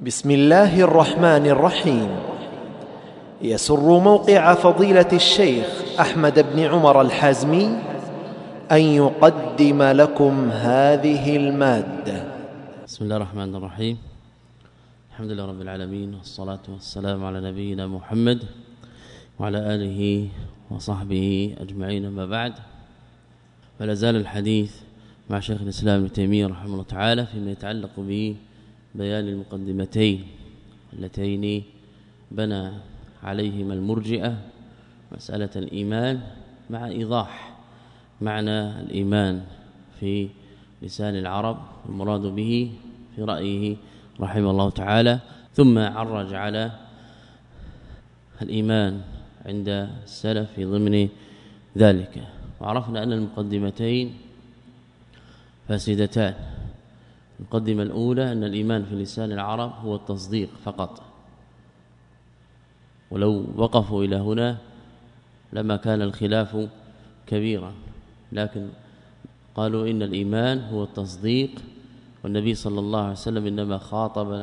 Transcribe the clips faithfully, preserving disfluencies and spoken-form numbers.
بسم الله الرحمن الرحيم. يسر موقع فضيلة الشيخ أحمد بن عمر الحازمي أن يقدم لكم هذه المادة. بسم الله الرحمن الرحيم. الحمد لله رب العالمين، والصلاة والسلام على نبينا محمد وعلى آله وصحبه أجمعين، ما بعد. فلا زال الحديث مع شيخ الإسلام ابن تيمية رحمه الله تعالى فيما يتعلق ببيان المقدمتين اللتين بنى عليهما المرجئة، مسألة الإيمان مع إيضاح معنى الإيمان في لسان العرب المراد به في رأيه رحمه الله تعالى، ثم عرج على الإيمان عند السلف في ضمن ذلك. وعرفنا أن المقدمتين فاسدتان. المقدمة الأولى أن الإيمان في لسان العرب هو التصديق فقط، ولو وقفوا إلى هنا لما كان الخلاف كبيرا، لكن قالوا إن الإيمان هو التصديق، والنبي صلى الله عليه وسلم إنما خاطب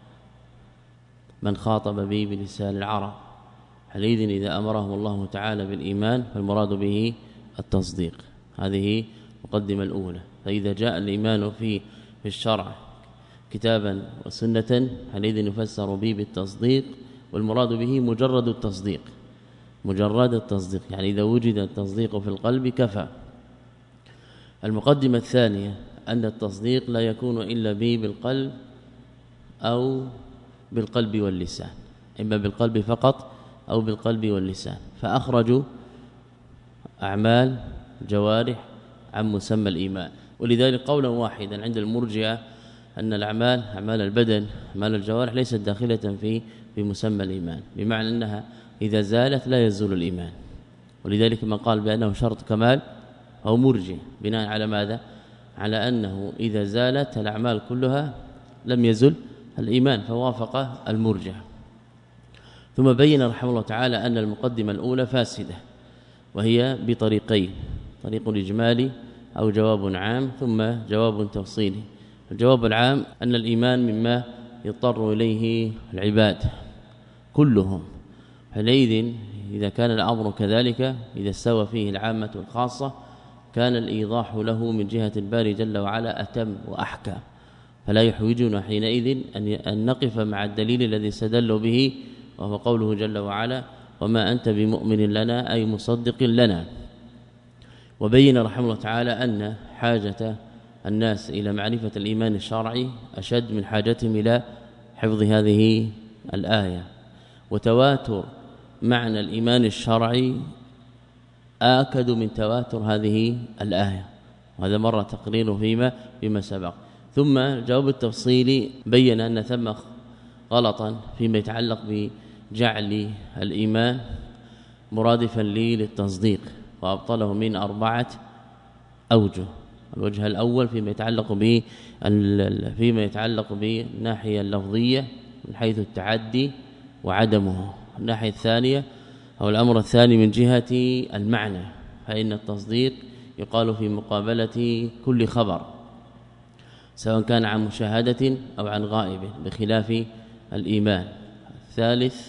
من خاطب به بلسان العرب، حينئذ إذا أمرهم الله تعالى بالإيمان فالمراد به التصديق. هذه المقدمة الأولى. فإذا جاء الإيمان في في الشرع كتابا وسنة حينئذ نفسر به بالتصديق، والمراد به مجرد التصديق، مجرد التصديق، يعني إذا وجد التصديق في القلب كفى. المقدمة الثانية أن التصديق لا يكون إلا به بالقلب أو بالقلب واللسان، إما بالقلب فقط أو بالقلب واللسان، فأخرجوا أعمال جوارح عن مسمى الإيمان. ولذلك قولا واحدا عند المرجئة أن الأعمال أعمال البدن أعمال الجوارح ليست داخلة في في مسمى الإيمان، بمعنى أنها إذا زالت لا يزول الإيمان. ولذلك من قال بأنه شرط كمال أو مرجئ بناء على ماذا؟ على أنه إذا زالت الأعمال كلها لم يزل الإيمان، فوافق المرجئ. ثم بين رحمه الله تعالى أن المقدمة الأولى فاسدة، وهي بطريقين: طريق إجمالي أو جواب عام، ثم جواب تفصيلي. الجواب العام أن الإيمان مما يضطر إليه العباد كلهم، حينئذ إذا كان الأمر كذلك، إذا استوى فيه العامة والخاصة، كان الإيضاح له من جهة الباري جل وعلا أتم وأحكم، فلا يحوجنا حينئذ أن نقف مع الدليل الذي استدل به، وهو قوله جل وعلا: وما أنت بمؤمن لنا أي مصدق لنا. وبين رحمه الله تعالى أن حاجة الناس إلى معرفة الإيمان الشرعي أشد من حاجتهم إلى حفظ هذه الآية، وتواتر معنى الإيمان الشرعي آكد من تواتر هذه الآية، وهذا مر تقريره فيما فيما سبق. ثم جواب التفصيلي بين أن ثم غلطا فيما يتعلق بجعل الإيمان مرادفا لي للتصديق، وأبطله من أربعة أوجه. الوجه الأول فيما يتعلق به فيما يتعلق بالناحية اللفظية من حيث التعدي وعدمه. الناحية الثانية أو الأمر الثاني من جهة المعنى، فإن التصديق يقال في مقابلة كل خبر سواء كان عن مشاهدة أو عن غائب، بخلاف الإيمان. الثالث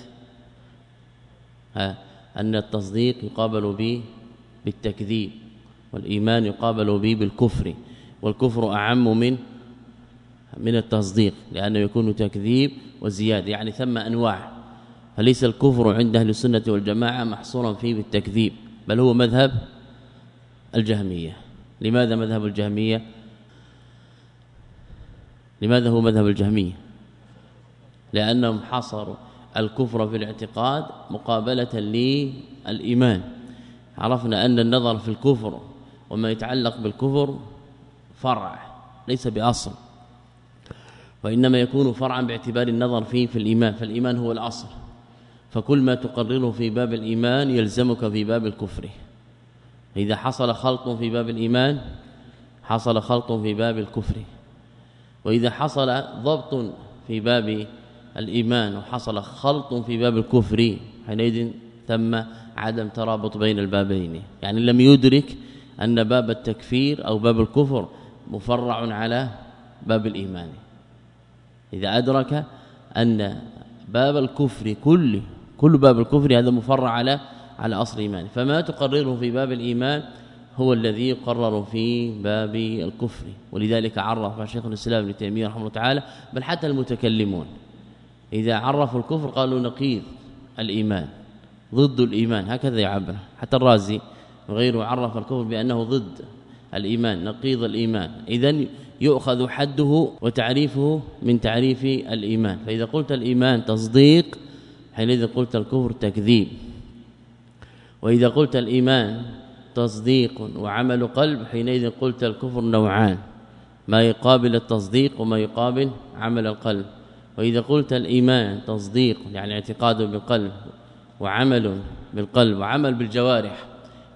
أن التصديق يقابل به بالتكذيب، والإيمان يقابل به بالكفر، والكفر أعم من من التصديق، لأنه يكون تكذيب وزيادة، يعني ثم أنواع. فليس الكفر عند أهل السنة والجماعة محصورا فيه بالتكذيب، بل هو مذهب الجهمية. لماذا مذهب الجهمية؟ لماذا هو مذهب الجهمية؟ لأنهم حصروا الكفر في الاعتقاد مقابلة للإيمان. عرفنا أن النظر في الكفر وما يتعلق بالكفر فرع ليس بأصل، وإنما يكون فرعا باعتبار النظر فيه في الإيمان، فالإيمان هو الأصل، فكل ما تقرره في باب الإيمان يلزمك في باب الكفر. إذا حصل خلط في باب الإيمان حصل خلط في باب الكفر، وإذا حصل ضبط في باب الإيمان وحصل خلط في باب الكفر حينئذ ثم عدم ترابط بين البابين، يعني لم يدرك أن باب التكفير أو باب الكفر مفرع على باب الإيمان. إذا أدرك أن باب الكفر كله كل باب الكفر هذا مفرع على على أصل الإيمان، فما تقرره في باب الإيمان هو الذي يقرر في باب الكفر. ولذلك عرف شيخ الإسلام ابن تيمية رحمه الله تعالى، بل حتى المتكلمون إذا عرفوا الكفر قالوا نقيض الإيمان ضد الإيمان، هكذا يعبر. حتى الرازي وغيره عرف الكفر بأنه ضد الإيمان نقيض الإيمان، إذن يؤخذ حده وتعريفه من تعريف الإيمان. فإذا قلت الإيمان تصديق حينئذ قلت الكفر تكذيب، وإذا قلت الإيمان تصديق وعمل قلب حينئذ قلت الكفر نوعان، ما يقابل التصديق وما يقابل عمل القلب. وإذا قلت الإيمان تصديق يعني اعتقاد بالقلب وعمل بالقلب وعمل بالجوارح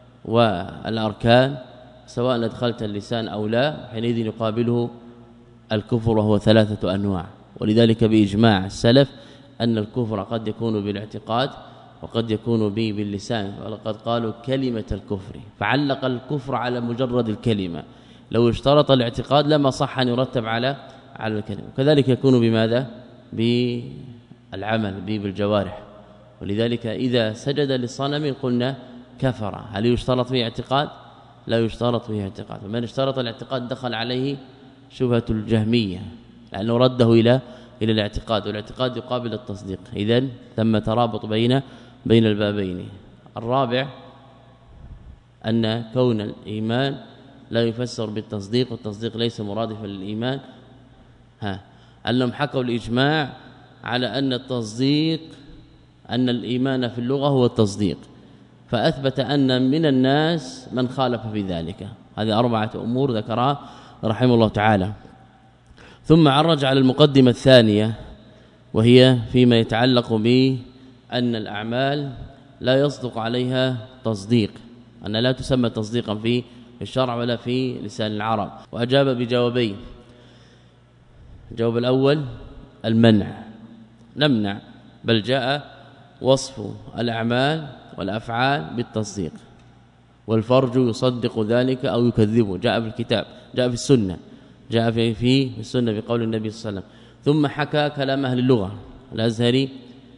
والأركان سواء أدخلت اللسان أو لا حينئذ يقابله الكفر وهو ثلاثة أنواع. ولذلك بإجماع السلف أن الكفر قد يكون بالاعتقاد وقد يكون به باللسان، ولقد قالوا كلمة الكفر فعلق الكفر على مجرد الكلمة، لو اشترط الاعتقاد لما صح أن يرتب على على الكلمة. وكذلك يكون بماذا؟ بالعمل به بالجوارح. ولذلك إذا سجد للصنم قلنا كفر، هل يشترط فيه اعتقاد؟ لا يشترط فيه اعتقاد، ومن اشترط الاعتقاد دخل عليه شبهة الجهمية لأنه رده إلى إلى الاعتقاد، والاعتقاد يقابل التصديق. إذن ثم ترابط بين بين البابين. الرابع أن كون الإيمان لا يفسر بالتصديق، والتصديق ليس مرادفا للإيمان. ها أنهم حكوا الإجماع على أن التصديق أن الإيمان في اللغة هو التصديق، فأثبت أن من الناس من خالف في ذلك. هذه أربعة أمور ذكرها رحمه الله تعالى. ثم عرج على المقدمة الثانية وهي فيما يتعلق بأن الأعمال لا يصدق عليها تصديق، أن لا تسمى تصديقا في الشرع ولا في لسان العرب. وأجاب بجوابين. الجواب الأول المنع، نمنع، بل جاء وصف الأعمال والأفعال بالتصديق، والفرج يصدق ذلك أو يكذبه، جاء في الكتاب، جاء في السنة، جاء في في السنة بقول النبي صلى الله عليه وسلم. ثم حكى كلام أهل اللغة الأزهري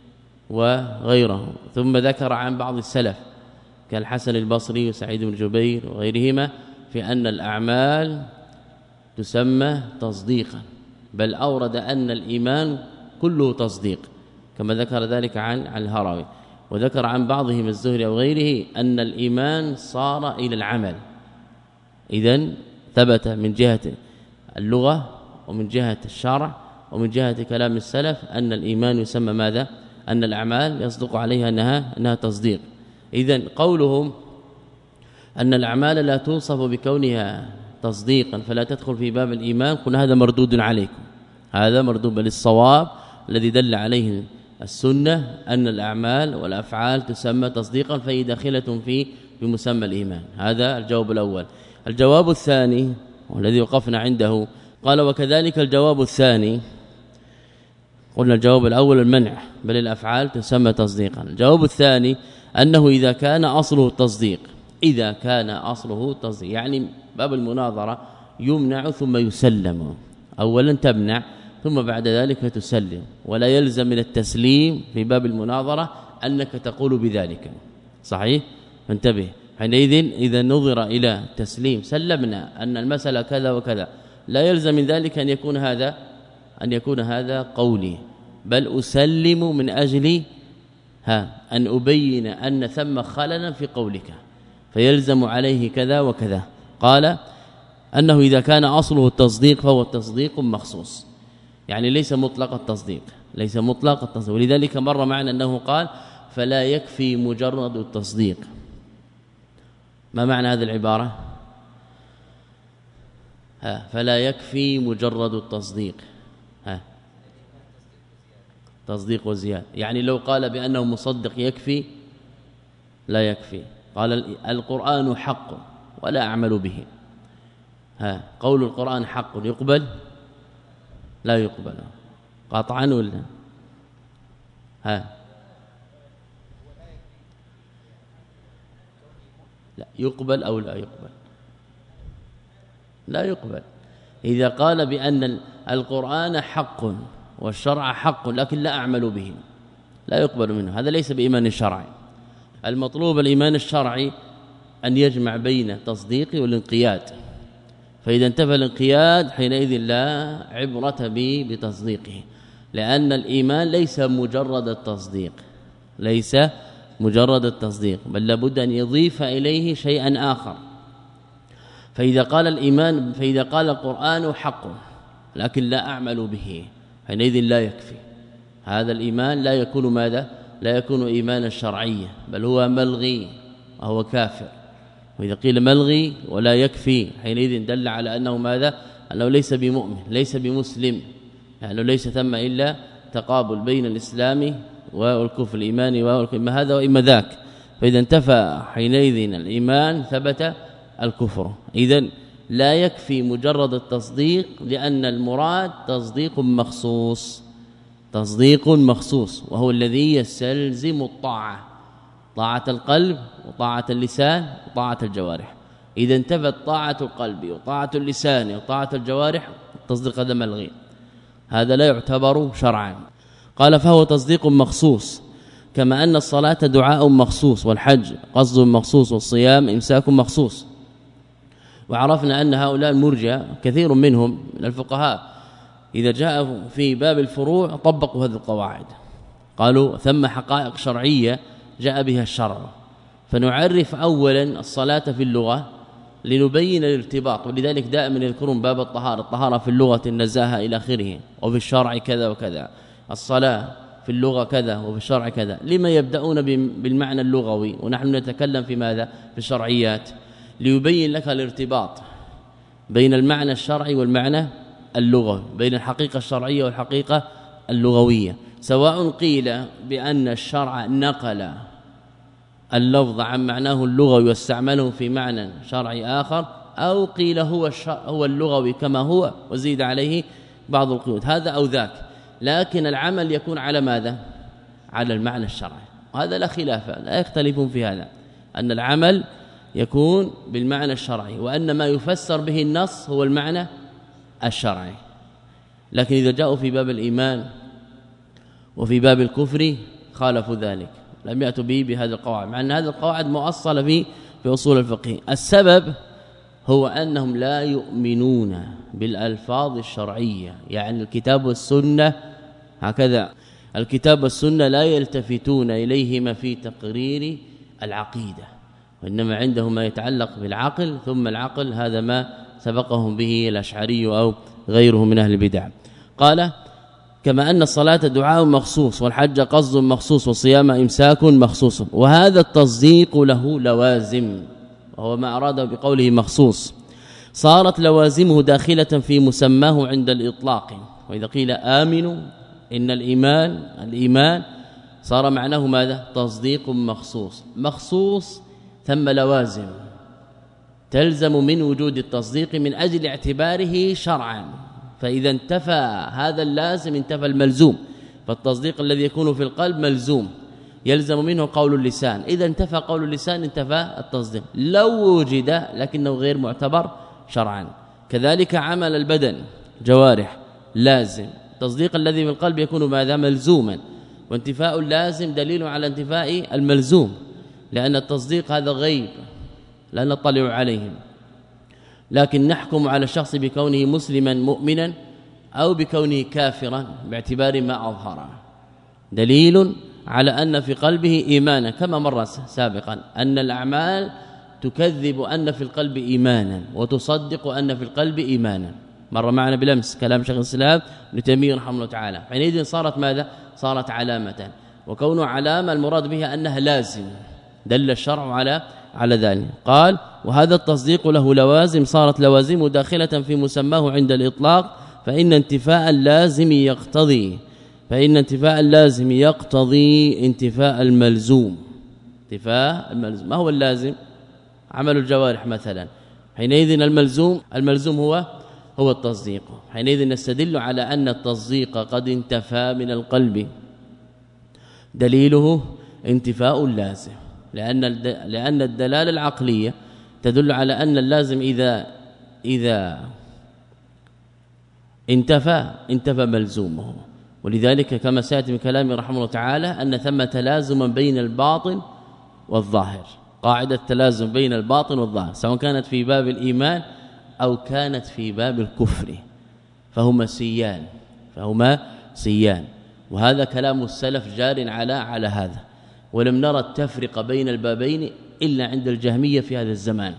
وغيره، ثم ذكر عن بعض السلف كالحسن البصري وسعيد بن جبير وغيرهما في أن الأعمال تسمى تصديقا، بل أورد أن الإيمان كله تصديق كما ذكر ذلك عن عن الهروي. وذكر عن بعضهم الزهري أو غيره أن الإيمان صار إلى العمل. إذن ثبت من جهة اللغة ومن جهة الشرع ومن جهة كلام السلف أن الإيمان يسمى ماذا؟ أن الأعمال يصدق عليها أنها أنها تصديق. إذن قولهم أن الأعمال لا توصف بكونها تصديقا فلا تدخل في باب الإيمان، قلنا هذا مردود عليكم، هذا مردود للصواب الذي دل عليه السنة أن الأعمال والأفعال تسمى تصديقا فهي داخلة في بمسمى الإيمان. هذا الجواب الأول. الجواب الثاني والذي وقفنا عنده قال وكذلك الجواب الثاني، قلنا الجواب الأول المنع بل الأفعال تسمى تصديقا. الجواب الثاني أنه إذا كان أصله التصديق، إذا كان أصله التصديق يعني باب المناظرة يمنع ثم يسلم، أولا تمنع ثم بعد ذلك تسلم، ولا يلزم من التسليم في باب المناظرة أنك تقول بذلك، صحيح؟ فانتبه. حينئذ إذا نظر إلى تسليم سلمنا أن المسألة كذا وكذا، لا يلزم من ذلك أن يكون هذا أن يكون هذا قولي، بل أسلم من أجل ها أن أبين أن ثم خللا في قولك فيلزم عليه كذا وكذا. قال أنه إذا كان أصله التصديق فهو التصديق مخصوص، يعني ليس مطلق التصديق، ليس مطلق التصديق. ولذلك مر معنا أنه قال فلا يكفي مجرد التصديق. ما معنى هذه العبارة؟ ها فلا يكفي مجرد التصديق، ها تصديق وزيادة، يعني لو قال بأنه مصدق يكفي؟ لا يكفي. قال القرآن حق ولا أعمل به، ها قول القرآن حق يقبل؟ لا يقبل قطعا ولا ها لا يقبل أو لا يقبل؟ لا يقبل. إذا قال بأن القرآن حق والشرع حق لكن لا أعمل به لا يقبل منه، هذا ليس بإيمان شرعي. المطلوب الإيمان الشرعي أن يجمع بين التصديق والانقياد، فإذا انتفى الانقياد حينئذ لا عبرة به بتصديقه، لأن الإيمان ليس مجرد التصديق ليس مجرد التصديق بل لابد أن يضيف إليه شيئا آخر. فإذا قال الإيمان فإذا قال القرآن حق لكن لا أعمل به حينئذ لا يكفي، هذا الإيمان لا يكون ماذا؟ لا يكون إيمانا شرعيا بل هو ملغي وهو كافر. وإذا قيل ملغي ولا يكفي حينئذ دل على أنه ماذا؟ أنه ليس بمؤمن ليس بمسلم، يعني ليس ثم إلا تقابل بين الإسلام والكفر، الإيمان والكفر، إما هذا وإما ذاك. فإذا انتفى حينئذ الإيمان ثبت الكفر. إذن لا يكفي مجرد التصديق، لأن المراد تصديق مخصوص تصديق مخصوص وهو الذي يستلزم الطاعة، طاعة القلب وطاعة اللسان وطاعة الجوارح. إذا انتفت طاعة القلب وطاعة اللسان وطاعة الجوارح التصديق هذا ملغي، هذا لا يعتبر شرعا. قال فهو تصديق مخصوص، كما أن الصلاة دعاء مخصوص والحج قصد مخصوص والصيام إمساك مخصوص. وعرفنا أن هؤلاء المرجئة كثير منهم من الفقهاء إذا جاءوا في باب الفروع طبقوا هذه القواعد، قالوا ثم حقائق شرعية جاء بها الشرع، فنعرف اولا الصلاة في اللغة لنبين الارتباط. ولذلك دائما يذكرون باب الطهارة، الطهارة في اللغة النزاهة إلى آخره، وفي الشرع كذا وكذا، الصلاة في اللغة كذا وفي الشرع كذا. لما يبدأون بالمعنى اللغوي ونحن نتكلم في ماذا؟ في الشرعيات، ليبين لك الارتباط بين المعنى الشرعي والمعنى اللغوي، بين الحقيقة الشرعية والحقيقة اللغوية. سواء قيل بأن الشرع نقل اللفظ عن معناه اللغوي واستعمله في معنى شرعي آخر، أو قيل هو هو اللغوي كما هو وزيد عليه بعض القيود، هذا أو ذاك، لكن العمل يكون على ماذا؟ على المعنى الشرعي، وهذا لا خلاف، لا يختلفون في هذا، أن العمل يكون بالمعنى الشرعي، وأن ما يفسر به النص هو المعنى الشرعي. لكن إذا جاءوا في باب الإيمان وفي باب الكفر خالفوا ذلك، لم يأتوا به بهذه القواعد، مع أن هذه القواعد مؤصلة في في أصول الفقه. السبب هو أنهم لا يؤمنون بالألفاظ الشرعية، يعني الكتاب والسنة هكذا، الكتاب والسنة لا يلتفتون إليهما في تقرير العقيدة، وإنما عندهم ما يتعلق بالعقل، ثم العقل هذا ما سبقهم به الأشعري أو غيره من أهل البدع. قال كما أن الصلاة دعاء مخصوص والحج قصد مخصوص والصيام إمساك مخصوص، وهذا التصديق له لوازم، وهو ما أراد بقوله مخصوص، صارت لوازمه داخلة في مسماه عند الإطلاق. وإذا قيل آمنوا إن الإيمان الإيمان صار معناه ماذا؟ تصديق مخصوص، مخصوص ثم لوازم تلزم من وجود التصديق من أجل اعتباره شرعا، فإذا انتفى هذا اللازم انتفى الملزوم، فالتصديق الذي يكون في القلب ملزوم يلزم منه قول اللسان، إذا انتفى قول اللسان انتفى التصديق لو وجد، لكنه غير معتبر شرعا. كذلك عمل البدن جوارح لازم، التصديق الذي في القلب يكون ماذا؟ ملزوما، وانتفاء اللازم دليل على انتفاء الملزوم، لأن التصديق هذا غيب لا نطلع عليهم، لكن نحكم على الشخص بكونه مسلما مؤمنا أو بكونه كافرا باعتبار ما أظهر، دليل على أن في قلبه إيمانا، كما مر سابقا أن الأعمال تكذب أن في القلب إيمانا وتصدق أن في القلب إيمانا، مر معنا بلمس كلام شيخ الإسلام ابن تيمية رحمه الله تعالى. حينئذ صارت ماذا؟ صارت علامة، وكون علامة المراد بها أنها لازم، دل الشرع على على ذلك. قال وهذا التصديق له لوازم، صارت لوازمه داخلة في مسماه عند الإطلاق، فإن انتفاء اللازم يقتضي فإن انتفاء اللازم يقتضي انتفاء الملزوم. انتفاء الملزوم، ما هو اللازم؟ عمل الجوارح مثلا، حينئذ الملزوم الملزوم هو هو التصديق، حينئذ نستدل على أن التصديق قد انتفى من القلب، دليله انتفاء اللازم، لأن لأن الدلالة العقلية تدل على أن اللازم إذا إذا انتفى انتفى ملزومه، ولذلك كما سيأتي من كلامه رحمه الله تعالى أن ثم تلازما بين الباطن والظاهر، قاعدة تلازم بين الباطن والظاهر سواء كانت في باب الإيمان أو كانت في باب الكفر، فهما سيان فهما سيان وهذا كلام السلف جار على على هذا. ولم نرى التفرقة بين البابين إلا عند الجهمية في هذا الزمان،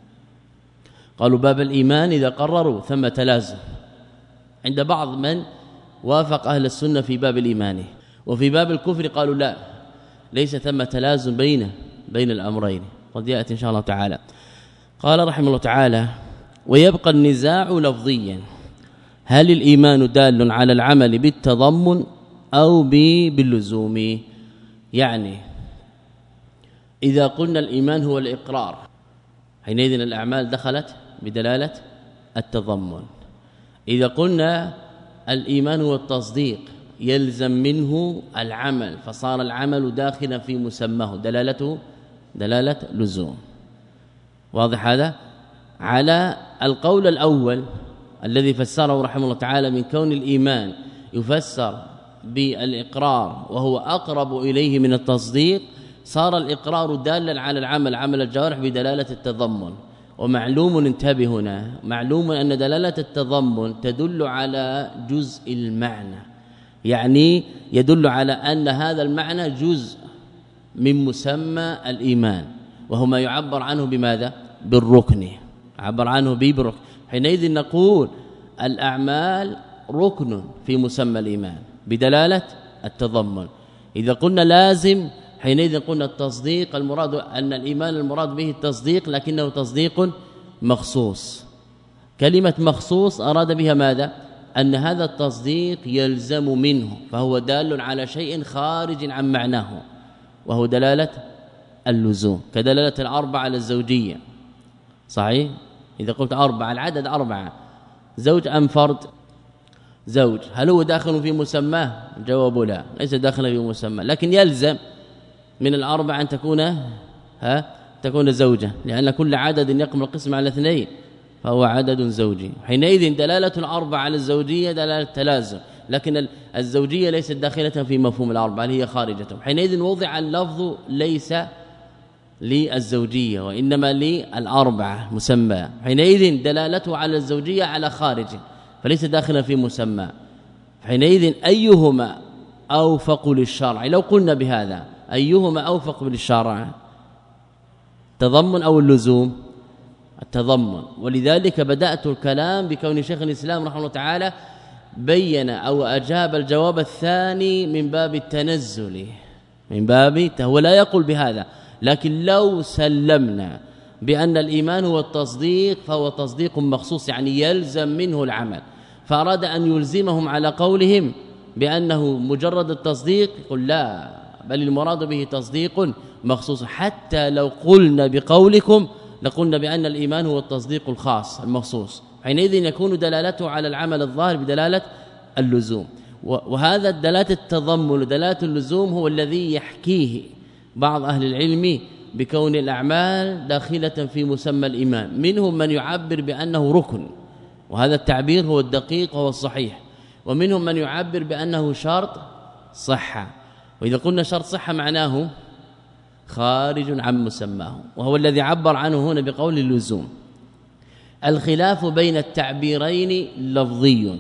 قالوا باب الإيمان إذا قرروا ثم تلازم، عند بعض من وافق أهل السنة في باب الإيمان، وفي باب الكفر قالوا لا ليس ثم تلازم بين بين الأمرين، قد يأتي إن شاء الله تعالى. قال رحمه الله تعالى: ويبقى النزاع لفظيا، هل الإيمان دال على العمل بالتضمن أو باللزوم؟ يعني إذا قلنا الإيمان هو الإقرار حينئذ الأعمال دخلت بدلالة التضمن، إذا قلنا الإيمان هو التصديق يلزم منه العمل فصار العمل داخلا في مسماه دلالته دلالة لزوم. واضح هذا؟ على القول الأول الذي فسره رحمه الله تعالى من كون الإيمان يفسر بالإقرار وهو أقرب إليه من التصديق، صار الإقرار دالا على العمل عمل الجوارح بدلالة التضمن. ومعلوم انتبه هنا، معلوم أن دلالة التضمن تدل على جزء المعنى، يعني يدل على أن هذا المعنى جزء من مسمى الإيمان، وهو ما يعبر عنه بماذا؟ بالركن، عبر عنه بالركن. حينئذ نقول الأعمال ركن في مسمى الإيمان بدلالة التضمن. إذا قلنا لازم حينئذ قلنا التصديق المراد أن الإيمان المراد به التصديق لكنه تصديق مخصوص. كلمة مخصوص أراد بها ماذا؟ أن هذا التصديق يلزم منه، فهو دال على شيء خارج عن معناه، وهو دلالة اللزوم، كدلالة الأربعة على الزوجية. صحيح؟ إذا قلت أربعة العدد أربعة، زوج أم فرد؟ زوج. هل هو داخل في مسماه؟ جواب لا، ليس داخل في مسماه، لكن يلزم من الأربعة أن تكون ها تكون زوجة، لأن كل عدد يقوم القسم على اثنين فهو عدد زوجي. حينئذ دلالة الأربعة على الزوجية دلالة تلازم، لكن الزوجية ليست داخلة في مفهوم الأربعة، هي خارجة. حينئذ وضع اللفظ ليس للزوجية وإنما للأربعة مسمى، حينئذ دلالته على الزوجية على خارج فليس داخلا في مسمى. حينئذ أيهما أوفق للشرع؟ لو قلنا بهذا أيهما أوفق للشرع، التضمن أو اللزوم؟ التضمن. ولذلك بدأت الكلام بكون شيخ الإسلام رحمه الله تعالى بين أو أجاب الجواب الثاني من باب التنزل، من باب هو لا يقول بهذا، لكن لو سلمنا بأن الإيمان هو التصديق فهو تصديق مخصوص، يعني يلزم منه العمل، فأراد أن يلزمهم على قولهم بأنه مجرد التصديق، قل لا، بل المراد به تصديق مخصوص. حتى لو قلنا بقولكم لقلنا بأن الإيمان هو التصديق الخاص المخصوص، حينئذ يكون دلالته على العمل الظاهر بدلالة اللزوم. وهذا دلالة التضمن ودلالة اللزوم هو الذي يحكيه بعض أهل العلم بكون الأعمال داخلة في مسمى الإيمان، منهم من يعبر بأنه ركن، وهذا التعبير هو الدقيق وهو الصحيح، ومنهم من يعبر بأنه شرط صحة. وإذا قلنا شرط صحة معناه خارج عن مسماه، وهو الذي عبر عنه هنا بقول اللزوم. الخلاف بين التعبيرين لفظي،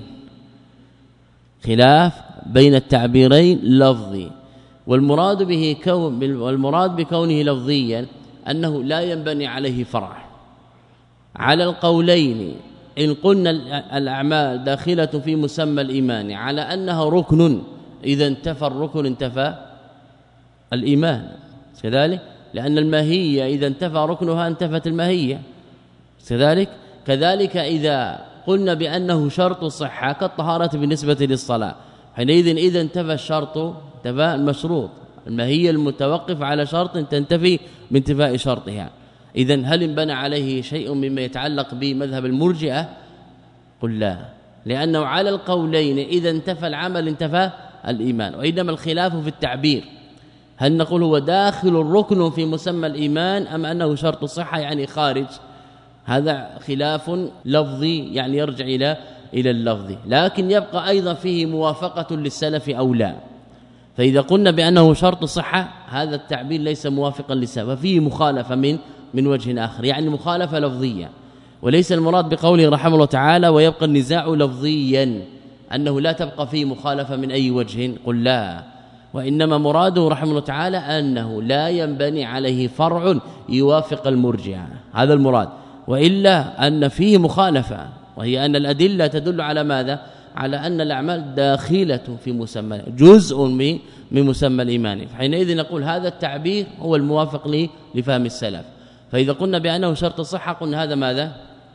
خلاف بين التعبيرين لفظي، والمراد به كون والمراد بكونه لفظيا أنه لا ينبني عليه فرع. على القولين إن قلنا الأعمال داخلة في مسمى الإيمان على أنها ركن، إذا انتفى الركن انتفى الإيمان، كذلك لأن الماهية إذا انتفى ركنها انتفت الماهية، كذلك كذلك إذا قلنا بأنه شرط صحة كالطهارة بالنسبة للصلاة، حينئذ إذا انتفى الشرط انتفى المشروط، الماهية المتوقف على شرط تنتفي بانتفاء شرطها. إذن هل انبنى عليه شيء مما يتعلق بمذهب المرجئة؟ قل لا، لأنه على القولين إذا انتفى العمل انتفى الإيمان، وإنما الخلاف في التعبير، هل نقول هو داخل الركن في مسمى الإيمان أم أنه شرط صحة يعني خارج؟ هذا خلاف لفظي يعني يرجع إلى إلى اللفظ، لكن يبقى أيضا فيه موافقة للسلف أو لا. فإذا قلنا بأنه شرط صحة هذا التعبير ليس موافقا للسلف، ففيه مخالفة من من وجه آخر، يعني مخالفة لفظية، وليس المراد بقوله رحمه الله تعالى ويبقى النزاع لفظيا أنه لا تبقى فيه مخالفة من أي وجه، قل لا، وإنما مراده رحمه الله تعالى أنه لا ينبني عليه فرع يوافق المرجئة، هذا المراد، وإلا أن فيه مخالفة، وهي أن الأدلة تدل على ماذا؟ على أن الأعمال داخلة في مسمى، جزء من من مسمى الإيمان، فحينئذ نقول هذا التعبير هو الموافق لي لفهم السلف. فإذا قلنا بأنه شرط صحة قلنا هذا ماذا؟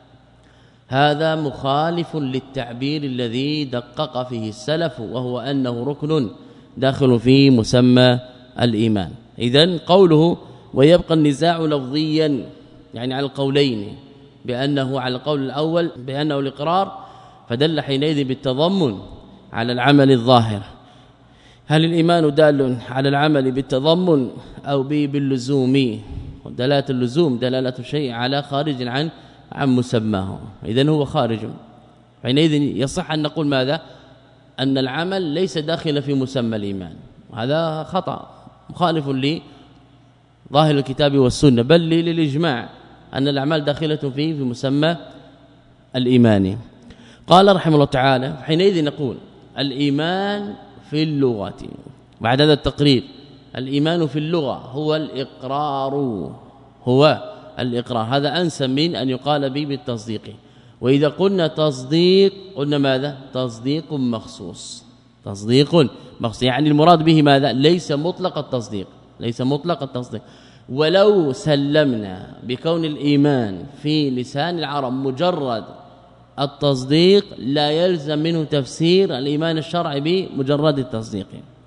هذا مخالف للتعبير الذي دقق فيه السلف، وهو أنه ركن داخل في مسمى الإيمان. إذن قوله ويبقى النزاع لفظيا يعني على القولين، بأنه على القول الأول بأنه الإقرار، فدل حينئذ بالتضمن على العمل الظاهر. هل الإيمان دال على العمل بالتضمن أو باللزوم؟ دلالة اللزوم دلالة شيء على خارج عن عن مسماه، إذن هو خارج، حينئذ يصح أن نقول ماذا؟ أن العمل ليس داخل في مسمى الإيمان، وهذا خطأ مخالف لظاهر الكتاب والسنة، بل للإجماع أن الأعمال داخلة فيه في مسمى الإيمان. قال رحمه الله تعالى حينئذ نقول الإيمان في اللغة بعد هذا التقرير، الإيمان في اللغة هو الإقرار، هو الإقرار، هذا أنسى من أن يقال به بالتصديق. وإذا قلنا تصديق قلنا ماذا؟ تصديق مخصوص، تصديق مخصوص، يعني المراد به ماذا؟ ليس مطلق التصديق، ليس مطلق التصديق. ولو سلمنا بكون الإيمان في لسان العرب مجرد التصديق لا يلزم منه تفسير الإيمان الشرعي بمجرد التصديق.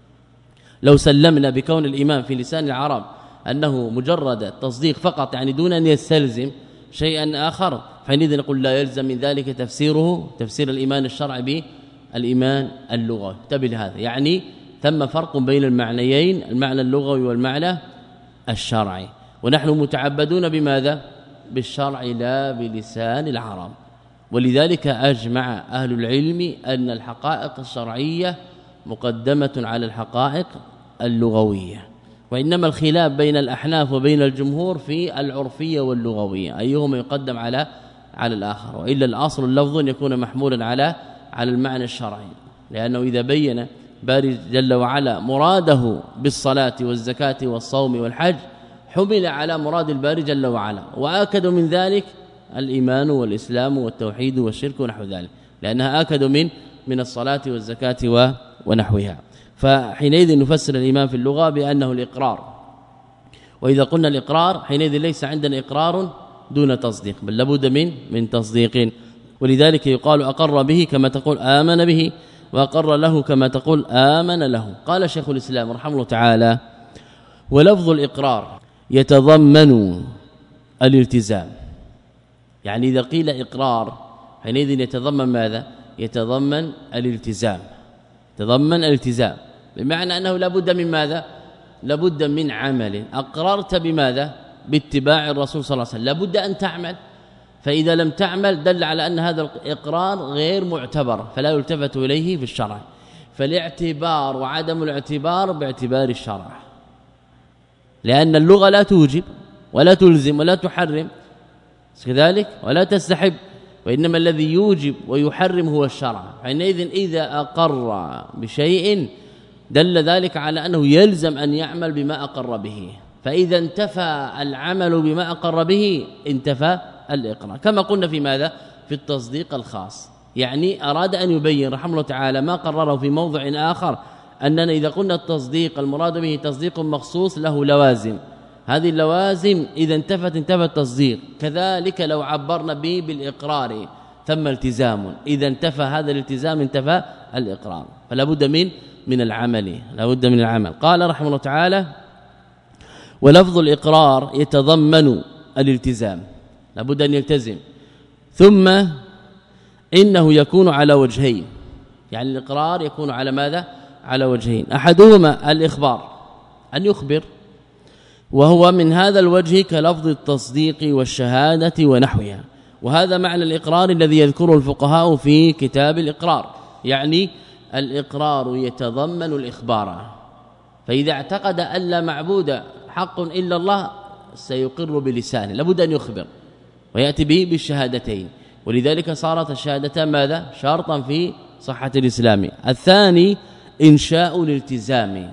لو سلمنا بكون الإيمان في لسان العرب أنه مجرد التصديق فقط، يعني دون أن يستلزم شيئا آخر، فحينئذ نقول لا يلزم من ذلك تفسيره تفسير الإيمان الشرعي بالإيمان اللغوي. انتبه هذا، يعني ثم فرق بين المعنيين، المعنى اللغوي والمعنى الشرعي، ونحن متعبدون بماذا؟ بالشرع لا بلسان العرب. ولذلك أجمع أهل العلم أن الحقائق الشرعية مقدمة على الحقائق اللغوية، وإنما الخلاف بين الأحناف وبين الجمهور في العرفية واللغوية، أيهما يقدم على على الآخر، وإلا الأصل اللفظ يكون محمولا على على المعنى الشرعي، لأنه إذا بين باري جل وعلا مراده بالصلاة والزكاة والصوم والحج حمل على مراد الباري جل وعلا، وآكد من ذلك الإيمان والإسلام والتوحيد والشرك ونحو ذلك، لأنها آكد من من الصلاة والزكاة ونحوها. فحينئذ نفسر الإيمان في اللغة بأنه الإقرار، وإذا قلنا الإقرار حينئذ ليس عندنا إقرار دون تصديق، بل لابد من من تصديق. ولذلك يقال أقر به كما تقول آمن به، وأقر له كما تقول آمن له. قال شيخ الإسلام رحمه الله تعالى ولفظ الإقرار يتضمن الالتزام، يعني إذا قيل إقرار حينئذ يتضمن ماذا؟ يتضمن الالتزام، يتضمن الالتزام، بمعنى أنه لابد من ماذا؟ لابد من عمل. أقررت بماذا؟ باتباع الرسول صلى الله عليه وسلم، لابد أن تعمل، فإذا لم تعمل دل على أن هذا الإقرار غير معتبر، فلا يلتفت إليه في الشرع. فالاعتبار وعدم الاعتبار باعتبار الشرع، لأن اللغة لا توجب ولا تلزم ولا تحرم كذلك ولا تستحب، وإنما الذي يوجب ويحرم هو الشرع. حينئذ إذا أقر بشيء دل ذلك على أنه يلزم أن يعمل بما أقر به، فإذا انتفى العمل بما أقر به انتفى الإقرار، كما قلنا في ماذا؟ في التصديق الخاص. يعني أراد أن يبين رحمه الله تعالى ما قرره في موضع آخر، أننا إذا قلنا التصديق المراد به تصديق مخصوص له لوازم، هذه اللوازم إذا انتفت انتفى التصديق. كذلك لو عبرنا به بالإقرار ثم التزام، إذا انتفى هذا الالتزام انتفى الإقرار، فلا بد من من العمل، لا بد من العمل. قال رحمه الله تعالى ولفظ الإقرار يتضمن الالتزام، لا بد أن يلتزم. ثم إنه يكون على وجهين، يعني الإقرار يكون على ماذا؟ على وجهين، أحدهما الإخبار، أن يخبر، وهو من هذا الوجه كلفظ التصديق والشهادة ونحوها. وهذا معنى الإقرار الذي يذكره الفقهاء في كتاب الإقرار، يعني الإقرار يتضمن الإخبار، فإذا اعتقد أن لا معبود حق إلا الله سيقر بلسانه، لابد أن يخبر ويأتي به بالشهادتين، ولذلك صارت الشهادتان ماذا؟ شرطا في صحة الإسلام. الثاني إنشاء الالتزام،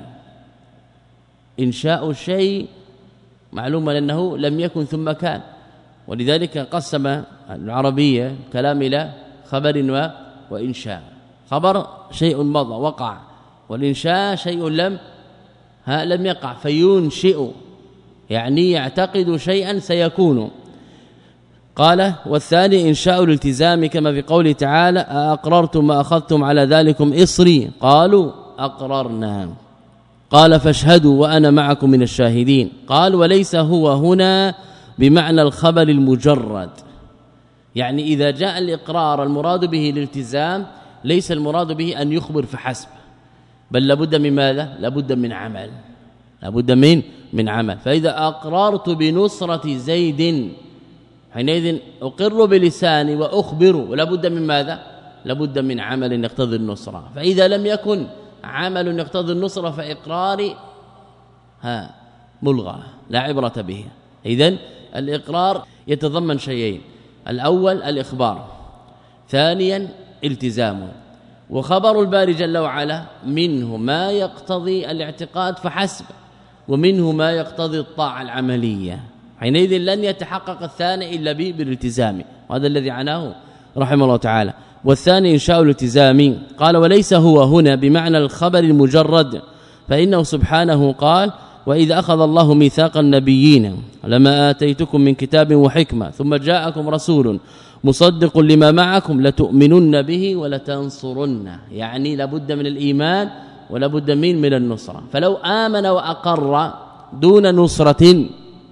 إنشاء الشيء معلوم أنه لم يكن ثم كان، ولذلك قسم العربية كلام إلى خبر وإنشاء. خبر شيء مضى وقع، والإنشاء شيء لم ها لم يقع فينشئ، يعني يعتقد شيئا سيكون. قال والثاني إنشاء الالتزام كما في قوله تعالى أأقررتم ما أخذتم على ذلكم إصري قالوا أقررنا قال فاشهدوا وأنا معكم من الشاهدين. قال وليس هو هنا بمعنى الخبر المجرد، يعني إذا جاء الإقرار المراد به الالتزام ليس المراد به أن يخبر فحسب، بل لابد من ماذا؟ لابد من عمل، لابد من من عمل. فإذا أقررت بنصرة زيد حينئذ أقر بلساني وأخبر، ولابد من ماذا؟ لابد من عمل يقتضي النصرة. فإذا لم يكن عمل يقتضي النصرة فإقراري ها ملغى لا عبرة به. إذن الإقرار يتضمن شيئين، الأول الإخبار، ثانيا التزام. وخبر الباري جل وعلا منه ما يقتضي الاعتقاد فحسب، ومنه ما يقتضي الطاعة العملية، حينئذ لن يتحقق الثاني إلا به بالالتزام، وهذا الذي عناه رحمه الله تعالى. والثاني إنشاء الالتزام. قال وليس هو هنا بمعنى الخبر المجرد، فإنه سبحانه قال وإذا أخذ الله ميثاق النبيين لما آتيتكم من كتاب وحكمة ثم جاءكم رسول مصدق لما معكم لتؤمنن به ولتنصرنه، يعني لابد من الإيمان ولابد من من النصرة. فلو آمن وأقر دون نصرة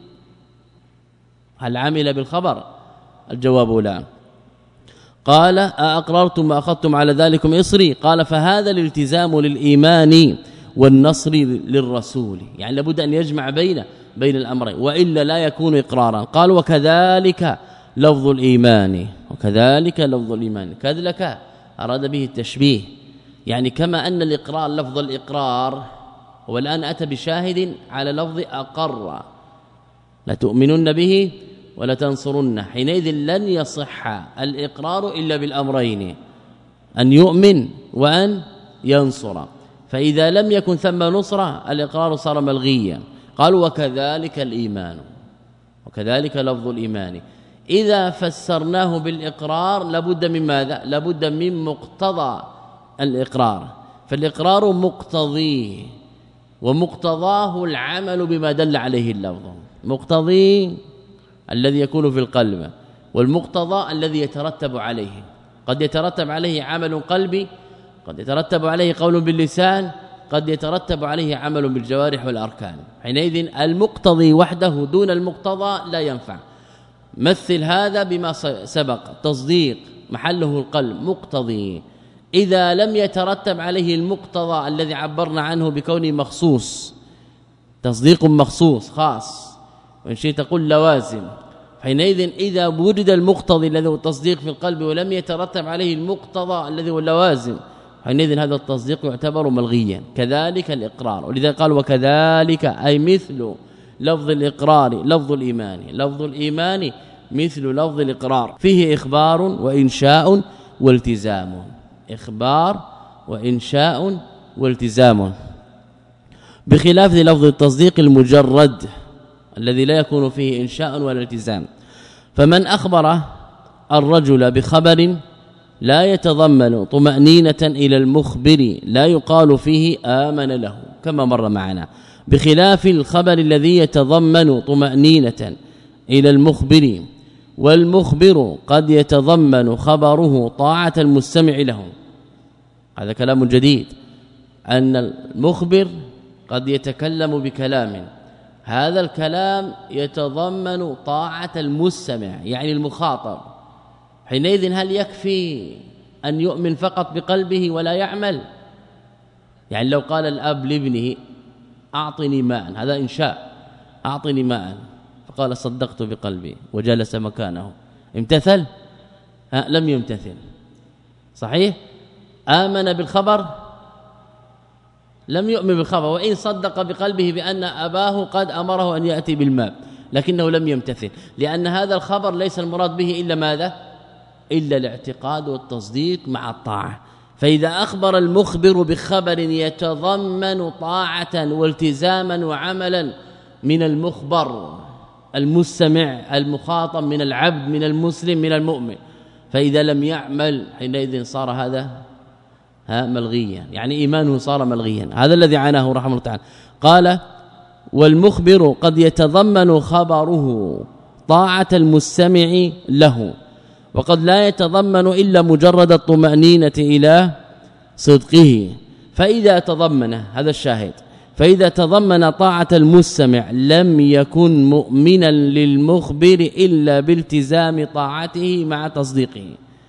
هل عمل بالخبر؟ الجواب لا. قال أأقررتم ما أخذتم على ذلكم إصري؟ قال فهذا الالتزام للإيمان والنصر للرسول، يعني لابد أن يجمع بين بين الأمرين وإلا لا يكون إقرارا. قال وكذلك لفظ الإيمان، وكذلك لفظ الإيمان، كذلك أراد به التشبيه، يعني كما أن الإقرار لفظ الإقرار، والآن أتى بشاهد على لفظ أقر لتؤمنن به ولتنصرنه، حينئذ لن يصح الإقرار إلا بالأمرين، أن يؤمن وأن ينصر. فإذا لم يكن ثم نصرة الإقرار صار ملغيا. قال وكذلك الإيمان، وكذلك لفظ الإيمان. إذا فسرناه بالإقرار لابد من ماذا؟ لابد من مقتضى الإقرار، فالإقرار مقتضيه، ومقتضاه العمل بما دل عليه اللفظ، مقتضي الذي يكون في القلب، والمقتضى الذي يترتب عليه. قد يترتب عليه عمل قلبي، قد يترتب عليه قول باللسان، قد يترتب عليه عمل بالجوارح والأركان. حينئذ المقتضي وحده دون المقتضى لا ينفع. مثل هذا بما سبق، تصديق محله القلب مقتضي، إذا لم يترتب عليه المقتضى الذي عبرنا عنه بكونه مخصوص، تصديق مخصوص خاص، وإن شئت تقول لوازم، حينئذ إذا وجد المقتضي الذي هو التصديق في القلب ولم يترتب عليه المقتضى الذي هو اللوازم، حينئذ هذا التصديق يعتبر ملغيا. كذلك الإقرار، ولذا قال وكذلك أي مثل لفظ الإقرار لفظ الإيمان، لفظ الإيمان مثل لفظ الإقرار، فيه إخبار وإنشاء والتزام، إخبار وإنشاء والتزام، بخلاف لفظ التصديق المجرد الذي لا يكون فيه إنشاء ولا التزام. فمن أخبر الرجل بخبر لا يتضمن طمأنينة إلى المخبر لا يقال فيه آمن له كما مر معنا، بخلاف الخبر الذي يتضمن طمأنينة إلى المخبر، والمخبر قد يتضمن خبره طاعة المستمع له. هذا كلام جديد، أن المخبر قد يتكلم بكلام، هذا الكلام يتضمن طاعة المستمع يعني المخاطب. حينئذ هل يكفي أن يؤمن فقط بقلبه ولا يعمل؟ يعني لو قال الأب لابنه أعطني ماء، هذا إنشاء، أعطني ماء، فقال صدقت بقلبي وجلس مكانه، امتثل أه لم يمتثل صحيح. آمن بالخبر لم يؤمن بالخبر، وإن صدق بقلبه بأن أباه قد أمره أن يأتي بالماء لكنه لم يمتثل، لأن هذا الخبر ليس المراد به إلا ماذا؟ إلا الاعتقاد والتصديق مع الطاعة. فإذا أخبر المخبر بخبر يتضمن طاعة والتزاما وعملا من المخبر المستمع المخاطب من العبد من المسلم من المؤمن، فإذا لم يعمل حينئذ صار هذا ها ملغيا، يعني إيمانه صار ملغيا. هذا الذي عناه رحمه الله تعالى. قال والمخبر قد يتضمن خبره طاعة المستمع له، وقد لا يتضمن إلا مجرد الطمأنينة إلى صدقه. فإذا تضمن هذا الشاهد، فإذا تضمن طاعة المستمع لم يكن مؤمنا للمخبر إلا بالتزام طاعته مع تصديقه.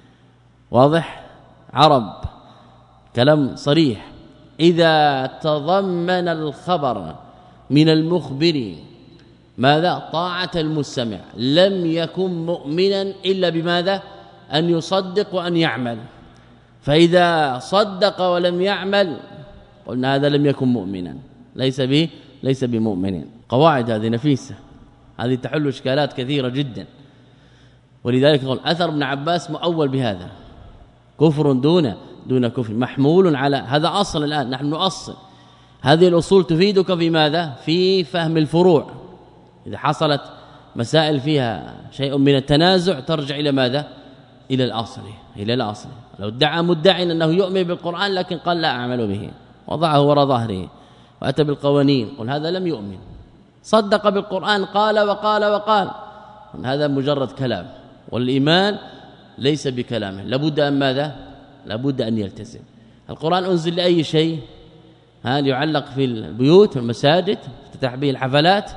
واضح؟ عرب كلام صريح. إذا تضمن الخبر من المخبر ماذا؟ طاعة المستمع لم يكن مؤمنا إلا بماذا؟ أن يصدق وأن يعمل. فإذا صدق ولم يعمل قلنا هذا لم يكن مؤمنا، ليس به ليس بمؤمن. قواعد هذه نفيسة، هذه تحل اشكالات كثيرة جدا. ولذلك قال أثر ابن عباس مؤول بهذا، كفر دون دون كفر محمول على هذا. أصل الآن نحن نؤصل هذه الأصول، تفيدك في ماذا؟ في فهم الفروع. إذا حصلت مسائل فيها شيء من التنازع ترجع إلى ماذا؟ إلى الأصل إلى الأصل. لو ادعى مدعي أنه يؤمن بالقرآن لكن قال لا أعمل به، وضعه وراء ظهره وأتى بالقوانين، قل هذا لم يؤمن. صدق بالقرآن قال وقال وقال، هذا مجرد كلام، والإيمان ليس بكلامه، لابد أن ماذا؟ لابد أن يلتزم. القرآن أنزل لأي شيء؟ هل يعلق في البيوت والمساجد تفتح به الحفلات؟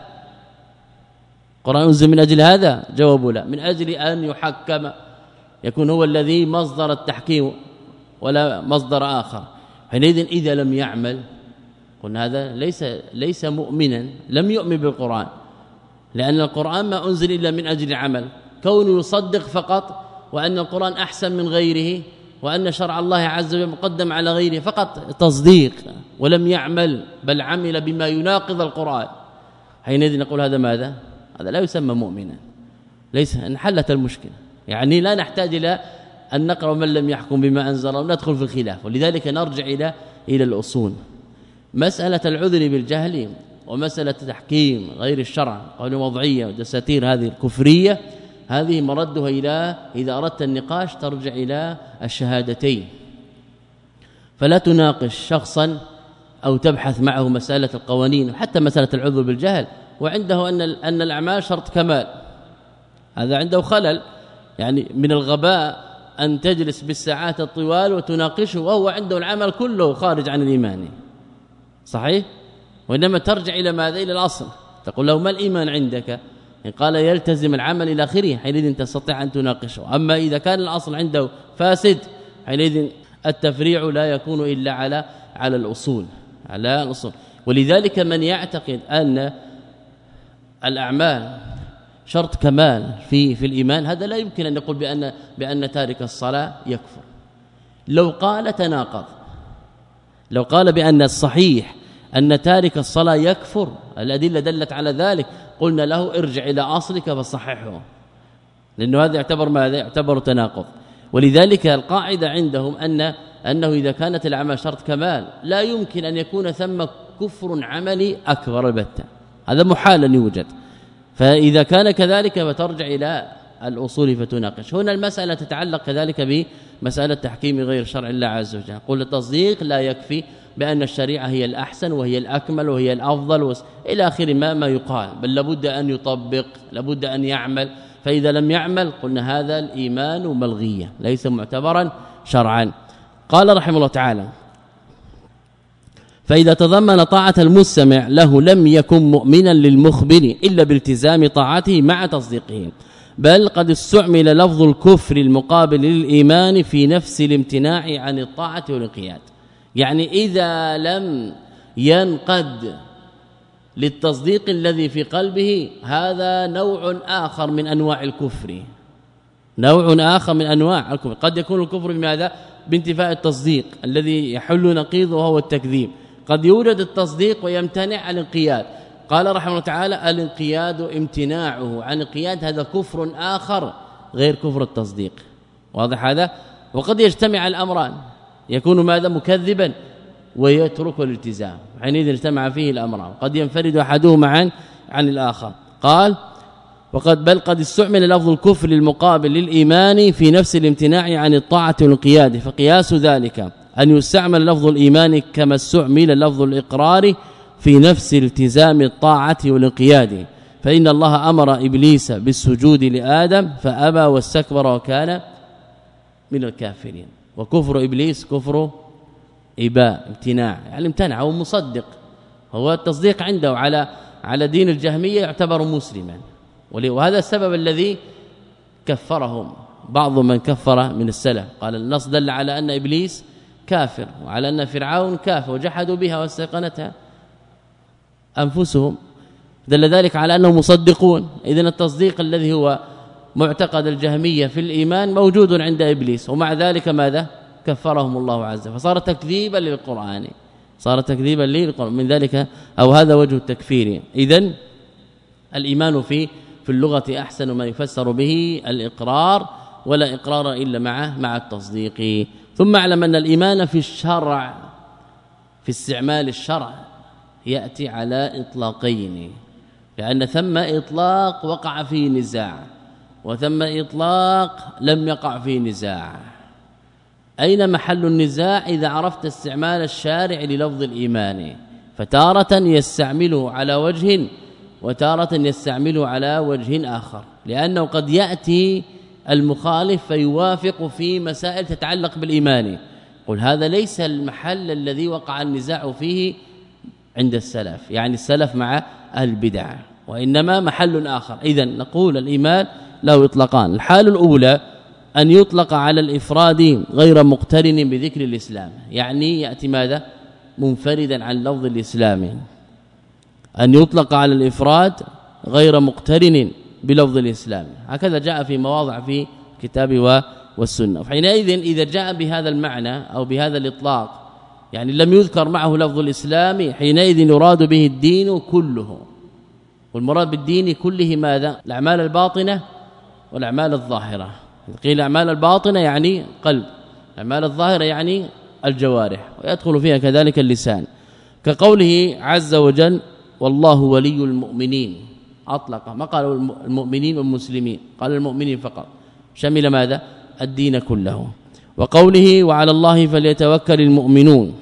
القرآن أنزل من أجل هذا؟ جوابوا لا، من أجل أن يحكم، يكون هو الذي مصدر التحكيم ولا مصدر آخر. حينئذ إذا لم يعمل قلنا هذا ليس ليس مؤمنا، لم يؤمن بالقرآن، لأن القرآن ما أنزل إلا من أجل عمل. كونه يصدق فقط وأن القرآن أحسن من غيره وأن شرع الله عز وجل مقدم على غيره فقط تصديق، ولم يعمل بل عمل بما يناقض القرآن، حينئذ نقول هذا ماذا؟ هذا لا يسمى مؤمنا. ليس انحلت المشكلة، يعني لا نحتاج إلى أن نقرأ من لم يحكم بما أنزل الله وندخل في الخلاف. ولذلك نرجع إلى إلى الأصول. مسألة العذر بالجهل ومسألة تحكيم غير الشرع قول وضعية ودساتير هذه الكفرية، هذه مردها إلى إذا أردت النقاش ترجع إلى الشهادتين، فلا تناقش شخصا أو تبحث معه مسألة القوانين وحتى مسألة العذر بالجهل وعنده أن أن الأعمال شرط كمال، هذا عنده خلل. يعني من الغباء أن تجلس بالساعات الطوال وتناقشه وهو عنده العمل كله خارج عن الإيمان، صحيح؟ وإنما ترجع إلى ماذا؟ إلى الأصل. تقول له ما الإيمان عندك؟ إن قال يلتزم العمل إلى آخره حينئذ تستطيع أن تناقشه. أما إذا كان الأصل عنده فاسد حينئذ التفريع لا يكون إلا على على الأصول على الأصول. ولذلك من يعتقد أن الأعمال شرط كمال في في الإيمان هذا لا يمكن أن يقول بأن بأن تارك الصلاة يكفر. لو قال تناقض، لو قال بأن الصحيح أن تارك الصلاة يكفر، الأدلة دلت على ذلك، قلنا له ارجع إلى أصلك فصححه، لأنه هذا يعتبر ماذا؟ يعتبر تناقض. ولذلك القاعدة عندهم أن أنه إذا كانت الأعمال شرط كمال لا يمكن أن يكون ثم كفر عملي أكبر البتة، هذا محال أن يوجد. فإذا كان كذلك فترجع إلى الأصول فتناقش. هنا المسألة تتعلق كذلك بمسألة تحكيم غير شرع الله عز وجل. قل التصديق لا يكفي بأن الشريعة هي الأحسن وهي الأكمل وهي الأفضل إلى آخر ما ما يقال، بل لابد أن يطبق، لابد أن يعمل. فإذا لم يعمل قلنا هذا الإيمان ملغية ليس معتبرا شرعا. قال رحمه الله تعالى فإذا تضمن طاعة المستمع له لم يكن مؤمنا للمخبر إلا بالتزام طاعته مع تصديقه، بل قد استعمل لفظ الكفر المقابل للإيمان في نفس الامتناع عن الطاعة والانقياد. يعني إذا لم ينقد للتصديق الذي في قلبه هذا نوع آخر من أنواع الكفر، نوع آخر من انواع الكفر. قد يكون الكفر بماذا؟ بانتفاء التصديق الذي يحل نقيضه وهو التكذيب. قد يوجد التصديق ويمتنع الانقياد. قال رحمه الله تعالى الانقياد امتناعه عن الانقياد هذا كفر آخر غير كفر التصديق. واضح هذا؟ وقد يجتمع الامران، يكون ماذا؟ مكذبا ويترك الالتزام، حينئذ اجتمع فيه الامران، قد ينفرد احدهما عن عن الاخر. قال وقد بل قد استعمل لفظ الكفر للمقابل للايمان في نفس الامتناع عن الطاعه والانقياد، فقياس ذلك أن يستعمل لفظ الايمان كما استعمل لفظ الاقرار في نفس التزام الطاعه والانقياد. فإن الله أمر إبليس بالسجود لآدم فأبى واستكبر وكان من الكافرين. وكفر إبليس كفر إباء امتناع، يعني امتنع هو مصدق، هو التصديق عنده على على دين الجهمية يعتبر مسلما، وهذا السبب الذي كفرهم بعض من كفر من السلف. قال النص دل على أن إبليس كافر وعلى أن فرعون كافر وجحدوا بها واستيقنتها أنفسهم، دل ذلك على أنهم مصدقون. إذن التصديق الذي هو معتقد الجهمية في الإيمان موجود عند إبليس، ومع ذلك ماذا؟ كفرهم الله عز وجل، فصار تكذيبا للقرآن، صار تكذيبا للقرآن من ذلك، أو هذا وجه التكفير. إذن الإيمان في في اللغة أحسن ما يفسر به الإقرار، ولا إقرار إلا مع مع التصديق. ثم اعلم أن الإيمان في الشرع في استعمال الشرع يأتي على إطلاقين، لأن ثم إطلاق وقع فيه نزاع وثم إطلاق لم يقع فيه نزاع. أين محل النزاع؟ إذا عرفت استعمال الشارع للفظ الإيمان، فتارة يستعمله على وجه وتارة يستعمله على وجه آخر، لأنه قد يأتي المخالف فيوافق في مسائل تتعلق بالإيمان. قل هذا ليس المحل الذي وقع النزاع فيه عند السلف، يعني السلف مع أهل البدع، وإنما محل آخر. إذن نقول الإيمان له إطلاقان. الحال الأولى أن يطلق على الإفراد غير مقترن بذكر الإسلام، يعني يأتي ماذا؟ منفردا عن لفظ الإسلام. أن يطلق على الإفراد غير مقترن بلفظ الإسلام، هكذا جاء في مواضع في الكتاب والسنة. فحينئذ إذا جاء بهذا المعنى أو بهذا الإطلاق، يعني لم يذكر معه لفظ الإسلام، حينئذ يراد به الدين كله. والمراد بالدين كله ماذا؟ الأعمال الباطنة والأعمال الظاهرة. قيل الأعمال الباطنة يعني قلب، الأعمال الظاهرة يعني الجوارح، ويدخل فيها كذلك اللسان، كقوله عز وجل والله ولي المؤمنين، أطلق، ما قال المؤمنين والمسلمين، قال المؤمنين فقط، شمل ماذا؟ الدين كله. وقوله وعلى الله فليتوكل المؤمنون،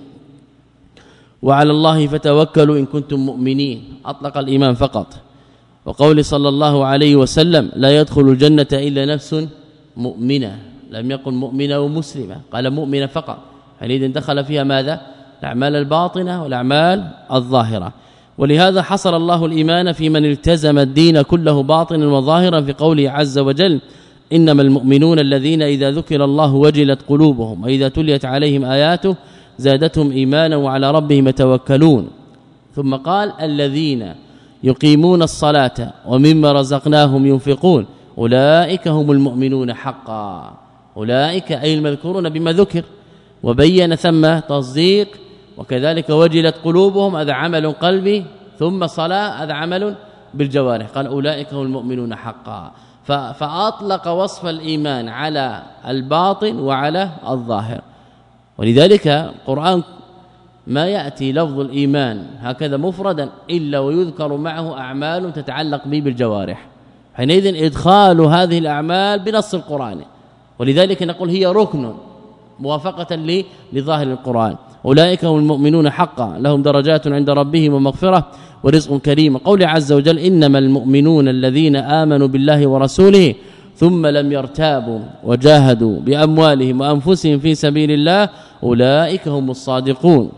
وعلى الله فتوكلوا إن كنتم مؤمنين، أطلق الإيمان فقط. وقول صلى الله عليه وسلم لا يدخل الجنة إلا نفس مؤمنة، لم يقل مؤمنة ومسلمة، قال مؤمنة فقط، حينئذ دخل فيها ماذا؟ الأعمال الباطنة والأعمال الظاهرة. ولهذا حصر الله الإيمان في من التزم الدين كله باطنا وظاهرا في قوله عز وجل إنما المؤمنون الذين إذا ذكر الله وجلت قلوبهم وإذا تليت عليهم آياته زادتهم إيمانا وعلى ربهم يتوكلون. ثم قال الذين يقيمون الصلاة ومما رزقناهم ينفقون أولئك هم المؤمنون حقا، أولئك أي المذكورون بما ذكر، وبين ثم تصديق، وكذلك وجلت قلوبهم هذا عمل قلبي، ثم صلاة هذا عمل بالجوارح، قال أولئك هم المؤمنون حقا. فأطلق وصف الإيمان على الباطن وعلى الظاهر. ولذلك القرآن ما يأتي لفظ الإيمان هكذا مفردا إلا ويذكر معه أعمال تتعلق به بالجوارح، حينئذ إدخال هذه الأعمال بنص القرآن. ولذلك نقول هي ركن موافقة لظاهر القرآن. أولئك هم المؤمنون حقا لهم درجات عند ربهم ومغفرة ورزق كريم. قول عز وجل إنما المؤمنون الذين آمنوا بالله ورسوله ثم لم يرتابوا وجاهدوا بأموالهم وأنفسهم في سبيل الله أولئك هم الصادقون.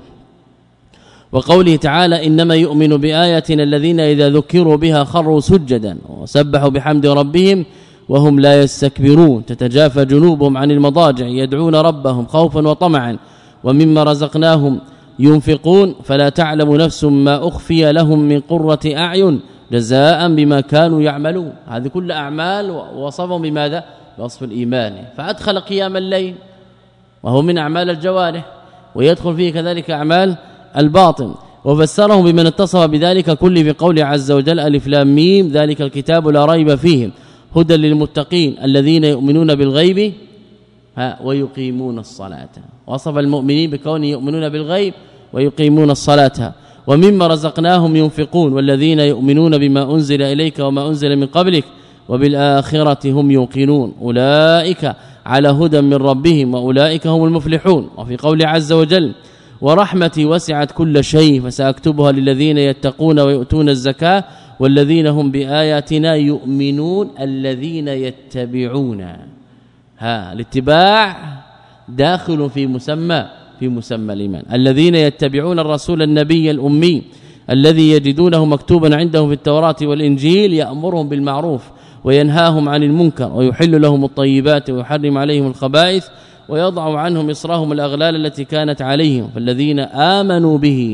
وقوله تعالى إنما يؤمن بآياتنا الذين إذا ذكروا بها خروا سجدا وسبحوا بحمد ربهم وهم لا يستكبرون تتجافى جنوبهم عن المضاجع يدعون ربهم خوفا وطمعا ومما رزقناهم ينفقون فلا تعلم نفس ما أخفي لهم من قرة أعين جزاء بما كانوا يعملون. هذه كل أعمال وصفهم بماذا؟ الوصف الإيماني، فأدخل قيام الليل وهو من أعمال الجوارح، ويدخل فيه كذلك أعمال الباطن. وفسره بمن اتصف بذلك كل في قوله عز وجل ألف لام ميم ذلك الكتاب لا ريب فيه هدى للمتقين الذين يؤمنون بالغيب ويقيمون الصلاة. وصف المؤمنين بكونه يؤمنون بالغيب ويقيمون الصلاة. ومما رزقناهم ينفقون والذين يؤمنون بما أنزل إليك وما أنزل من قبلك وبالآخرة هم يوقنون أولئك على هدى من ربهم وأولئك هم المفلحون. وفي قول عز وجل ورحمتي وسعت كل شيء فسأكتبها للذين يتقون ويؤتون الزكاة والذين هم بآياتنا يؤمنون الذين يتبعون. ها الاتباع داخل في مسمى في مسمى الإيمان. الذين يتبعون الرسول النبي الأمي الذي يجدونه مكتوبا عندهم في التوراة والإنجيل يأمرهم بالمعروف وينهاهم عن المنكر ويحل لهم الطيبات ويحرم عليهم الخبائث ويضع عنهم إصرهم الأغلال التي كانت عليهم. فالذين آمنوا به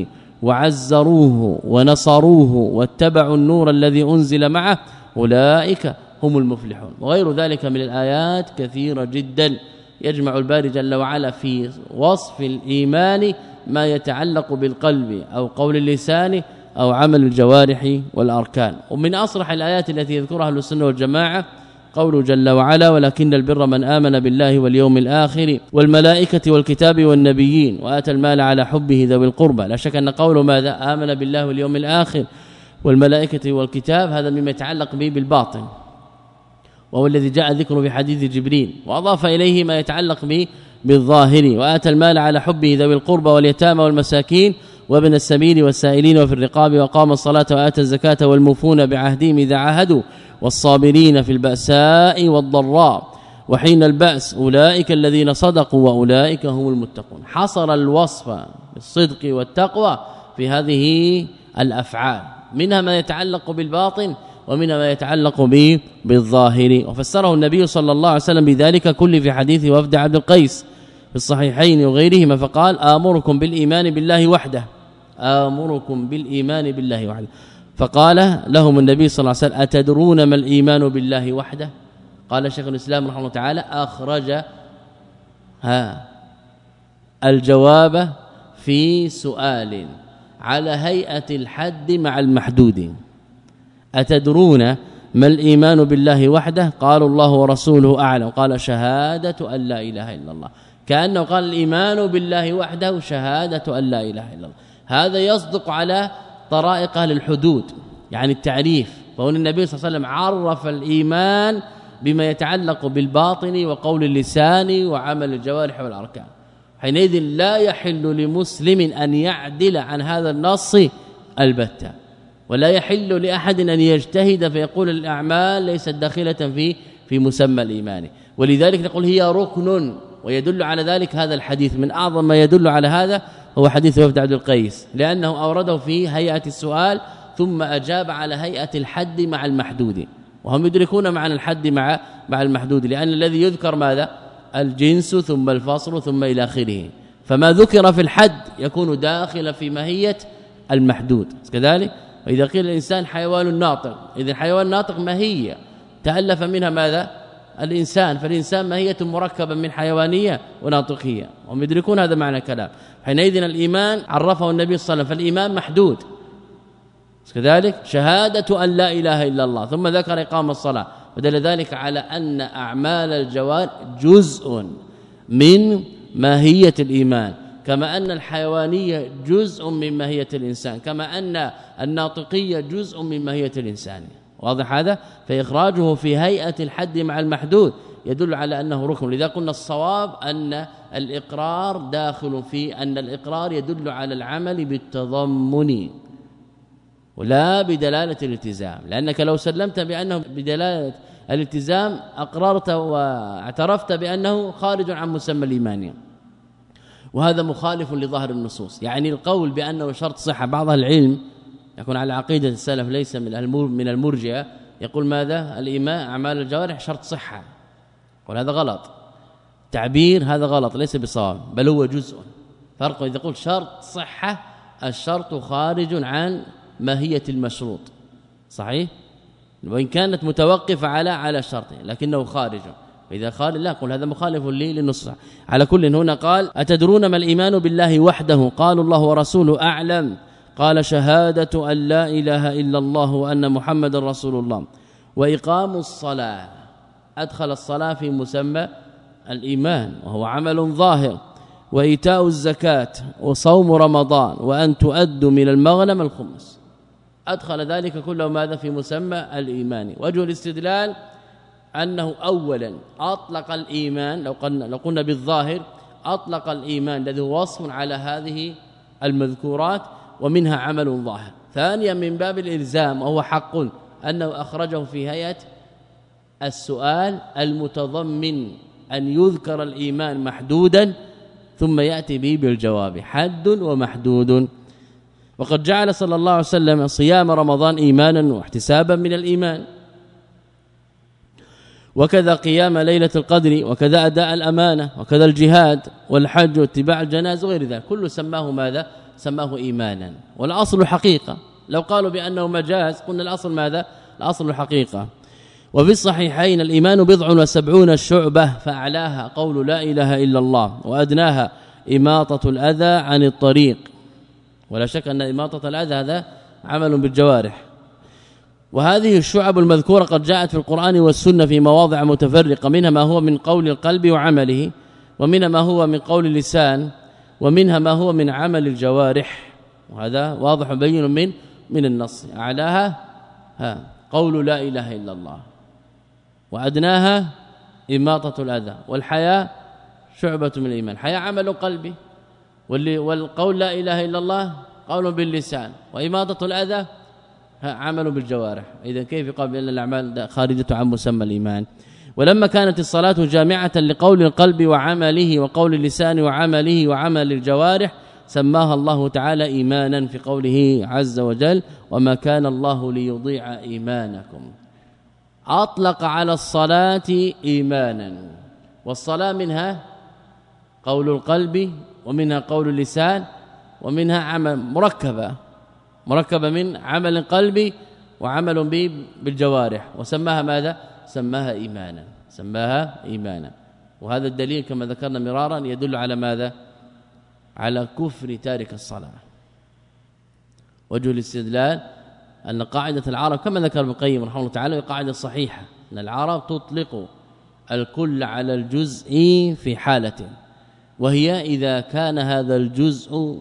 وعزروه ونصروه واتبعوا النور الذي أنزل معه أولئك هم المفلحون. وغير ذلك من الآيات كثيرة جدا يجمع الباري جل وعلا في وصف الإيمان ما يتعلق بالقلب أو قول اللسان أو عمل الجوارح والأركان. ومن أصرح الآيات التي يذكرها أهل السنة والجماعة قوله جل وعلا ولكن البر من آمن بالله واليوم الآخر والملائكة والكتاب والنبيين وآتى المال على حبه ذوي القربى. لا شك أن قوله ماذا آمن بالله واليوم الآخر والملائكة والكتاب هذا مما يتعلق به بالباطن وهو الذي جاء ذكره في حديث جبريل، وأضاف إليه ما يتعلق به بالظاهر وآتى المال على حبه ذوي القربى واليتامى والمساكين وابن السبيل والسائلين وفي الرقاب وقام الصلاة وآتى الزكاة والموفون بعهدهم إذا عاهدوا والصابرين في البأساء والضراء وحين البأس أولئك الذين صدقوا وأولئك هم المتقون. حصر الوصف بالصدق والتقوى في هذه الأفعال، منها ما يتعلق بالباطن ومنها ما يتعلق به بالظاهر. وفسره النبي صلى الله عليه وسلم بذلك كل في حديث وفد عبد القيس في الصحيحين وغيرهما فقال آمركم بالإيمان بالله وحده آمركم بالإيمان بالله وحده. فقال لهم النبي صلى الله عليه وسلم أتدرون ما الإيمان بالله وحده؟ قال شيخ الإسلام رحمه الله تعالى أخرج ها الجواب في سؤال على هيئة الحد مع المحدود. أتدرون ما الإيمان بالله وحده؟ قالوا الله ورسوله أعلم. قال شهادة أن لا إله إلا الله، كأنه قال الإيمان بالله وحده شهادة أن لا إله إلا الله. هذا يصدق على طرائق أهل الحدود يعني التعريف. فهنا النبي صلى الله عليه وسلم عرف الإيمان بما يتعلق بالباطن وقول اللسان وعمل الجوارح والأركان. حينئذ لا يحل لمسلم أن يعدل عن هذا النص البتة، ولا يحل لأحد أن يجتهد فيقول الأعمال ليست داخلة في في مسمى الإيمان. ولذلك نقول هي ركن، ويدل على ذلك هذا الحديث. من أعظم ما يدل على هذا هو حديث وفد عبد القيس، لأنه أورده في هيئة السؤال ثم أجاب على هيئة الحد مع المحدود، وهم يدركون معنى الحد مع مع المحدود، لأن الذي يذكر ماذا الجنس ثم الفصل ثم إلى آخره. فما ذكر في الحد يكون داخل في ماهية المحدود كذلك. وإذا قيل الإنسان حيوان ناطق، إذا الحيوان الناطق ماهية تألف منها ماذا الإنسان، فالإنسان ماهية مركبة من حيوانية وناطقية، وهم يدركون هذا معنى كلام. حينئذ الإيمان عرفه النبي صلى الله عليه وسلم، فالإيمان محدود كذلك شهادة أن لا إله إلا الله، ثم ذكر إقام الصلاة، ودل ذلك على أن أعمال الجوارح جزء من ماهية الإيمان، كما أن الحيوانية جزء من ماهية الإنسان، كما أن الناطقية جزء من ماهية الإنسان. واضح هذا؟ فإخراجه في هيئة الحد مع المحدود يدل على أنه ركن. لذا قلنا الصواب أن الإقرار داخل في أن الإقرار يدل على العمل بالتضمن ولا بدلالة الالتزام، لأنك لو سلمت بأنه بدلالة الالتزام أقررت واعترفت بأنه خارج عن مسمى الإيمان، وهذا مخالف لظاهر النصوص. يعني القول بأنه شرط صحة، بعض العلم يكون على عقيدة السلف ليس من من المرجئة، يقول ماذا الإيمان أعمال الجوارح شرط صحة، وهذا غلط، تعبير هذا غلط ليس بصواب، بل هو جزء. فرق إذا قلت شرط صحة، الشرط خارج عن ماهية المشروط، صحيح، وإن كانت متوقفة على على شرطه لكنه خارج. إذا قال لا قل هذا مخالف لي للنص. على كل هنا قال أتدرون ما الإيمان بالله وحده؟ قالوا الله ورسوله أعلم. قال شهادة أن لا إله إلا الله وأن محمد رسول الله وإقام الصلاة. أدخل الصلاة في مسمى الإيمان وهو عمل ظاهر، وإيتاء الزكاة وصوم رمضان وأن تؤدوا من المغنم الخمس. أدخل ذلك كله ماذا في مسمى الإيمان. وجه الاستدلال أنه أولا أطلق الإيمان، لو قلنا, لو قلنا بالظاهر أطلق الإيمان الذي هو وصف على هذه المذكورات ومنها عمل ظاهر. ثانيا من باب الإلزام وهو حق أنه أخرجه في هيئة السؤال المتضمن أن يذكر الإيمان محدودا ثم يأتي به بالجواب حد ومحدود. وقد جعل صلى الله عليه وسلم صيام رمضان إيمانا واحتسابا من الإيمان، وكذا قيام ليلة القدر، وكذا أداء الأمانة، وكذا الجهاد والحج واتباع الجنازة وغير ذلك، كله سماه ماذا؟ سماه إيمانا. والأصل حقيقة. لو قالوا بأنه مجاز قلنا الأصل ماذا؟ الأصل حقيقة. وفي الصحيحين الإيمان بضع وسبعون شعبة فأعلاها قول لا إله إلا الله وأدناها إماطة الأذى عن الطريق. ولا شك أن إماطة الأذى هذا عمل بالجوارح. وهذه الشعب المذكورة قد جاءت في القرآن والسنة في مواضع متفرقة، منها ما هو من قول القلب وعمله، ومنها ما هو من قول اللسان، ومنها ما هو من عمل الجوارح. وهذا واضح بين من من النص. أعلاها ها قول لا إله إلا الله، وأدناها إماطة الأذى، والحياة شعبة من الإيمان. الحياة عمل قلبي، والقول لا إله إلا الله قول باللسان، وإماطة الأذى عمل بالجوارح. إذا كيف يقال بأن الأعمال خارجة عن مسمى الإيمان؟ ولما كانت الصلاة جامعة لقول القلب وعمله وقول اللسان وعمله وعمل الجوارح سماها الله تعالى إيمانا في قوله عز وجل وما كان الله ليضيع إيمانكم. أطلق على الصلاة إيمانا، والصلاة منها قول القلب ومنها قول اللسان ومنها عمل مركبة مركبة من عمل القلب وعمل به بالجوارح، وسماها ماذا؟ سماها إيمانا سماها إيمانا. وهذا الدليل كما ذكرنا مرارا يدل على ماذا؟ على كفر تارك الصلاة. وجه الاستدلال أن قاعدة العرب كما ذكر ابن القيم رحمه الله تعالى قاعدة صحيحة، أن العرب تطلق الكل على الجزء في حالة، وهي إذا كان هذا الجزء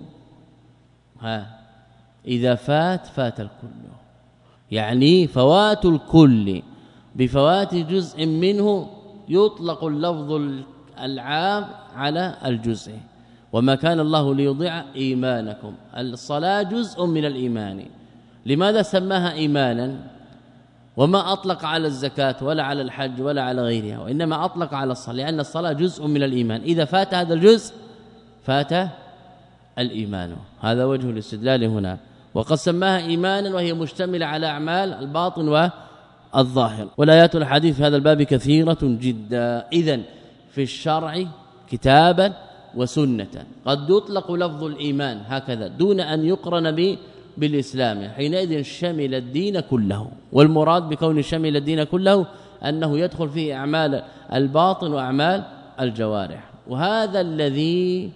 ها إذا فات فات الكل، يعني فوات الكل بفوات جزء منه يطلق اللفظ العام على الجزء. وما كان الله ليضيع إيمانكم، الصلاة جزء من الإيمان. لماذا سماها إيمانا وما أطلق على الزكاة ولا على الحج ولا على غيرها، وإنما أطلق على الصلاة لأن الصلاة جزء من الإيمان، إذا فات هذا الجزء فات الإيمان. هذا وجه الاستدلال هنا. وقد سماها إيمانا وهي مشتملة على أعمال الباطن والظاهر. والآيات والحديث في هذا الباب كثيرة جدا. إذن في الشرع كتابا وسنة قد يطلق لفظ الإيمان هكذا دون أن يقرن به بالإسلام، حينئذ شمل الدين كله. والمراد بكون شمل الدين كله أنه يدخل فيه أعمال الباطن وأعمال الجوارح. وهذا الذي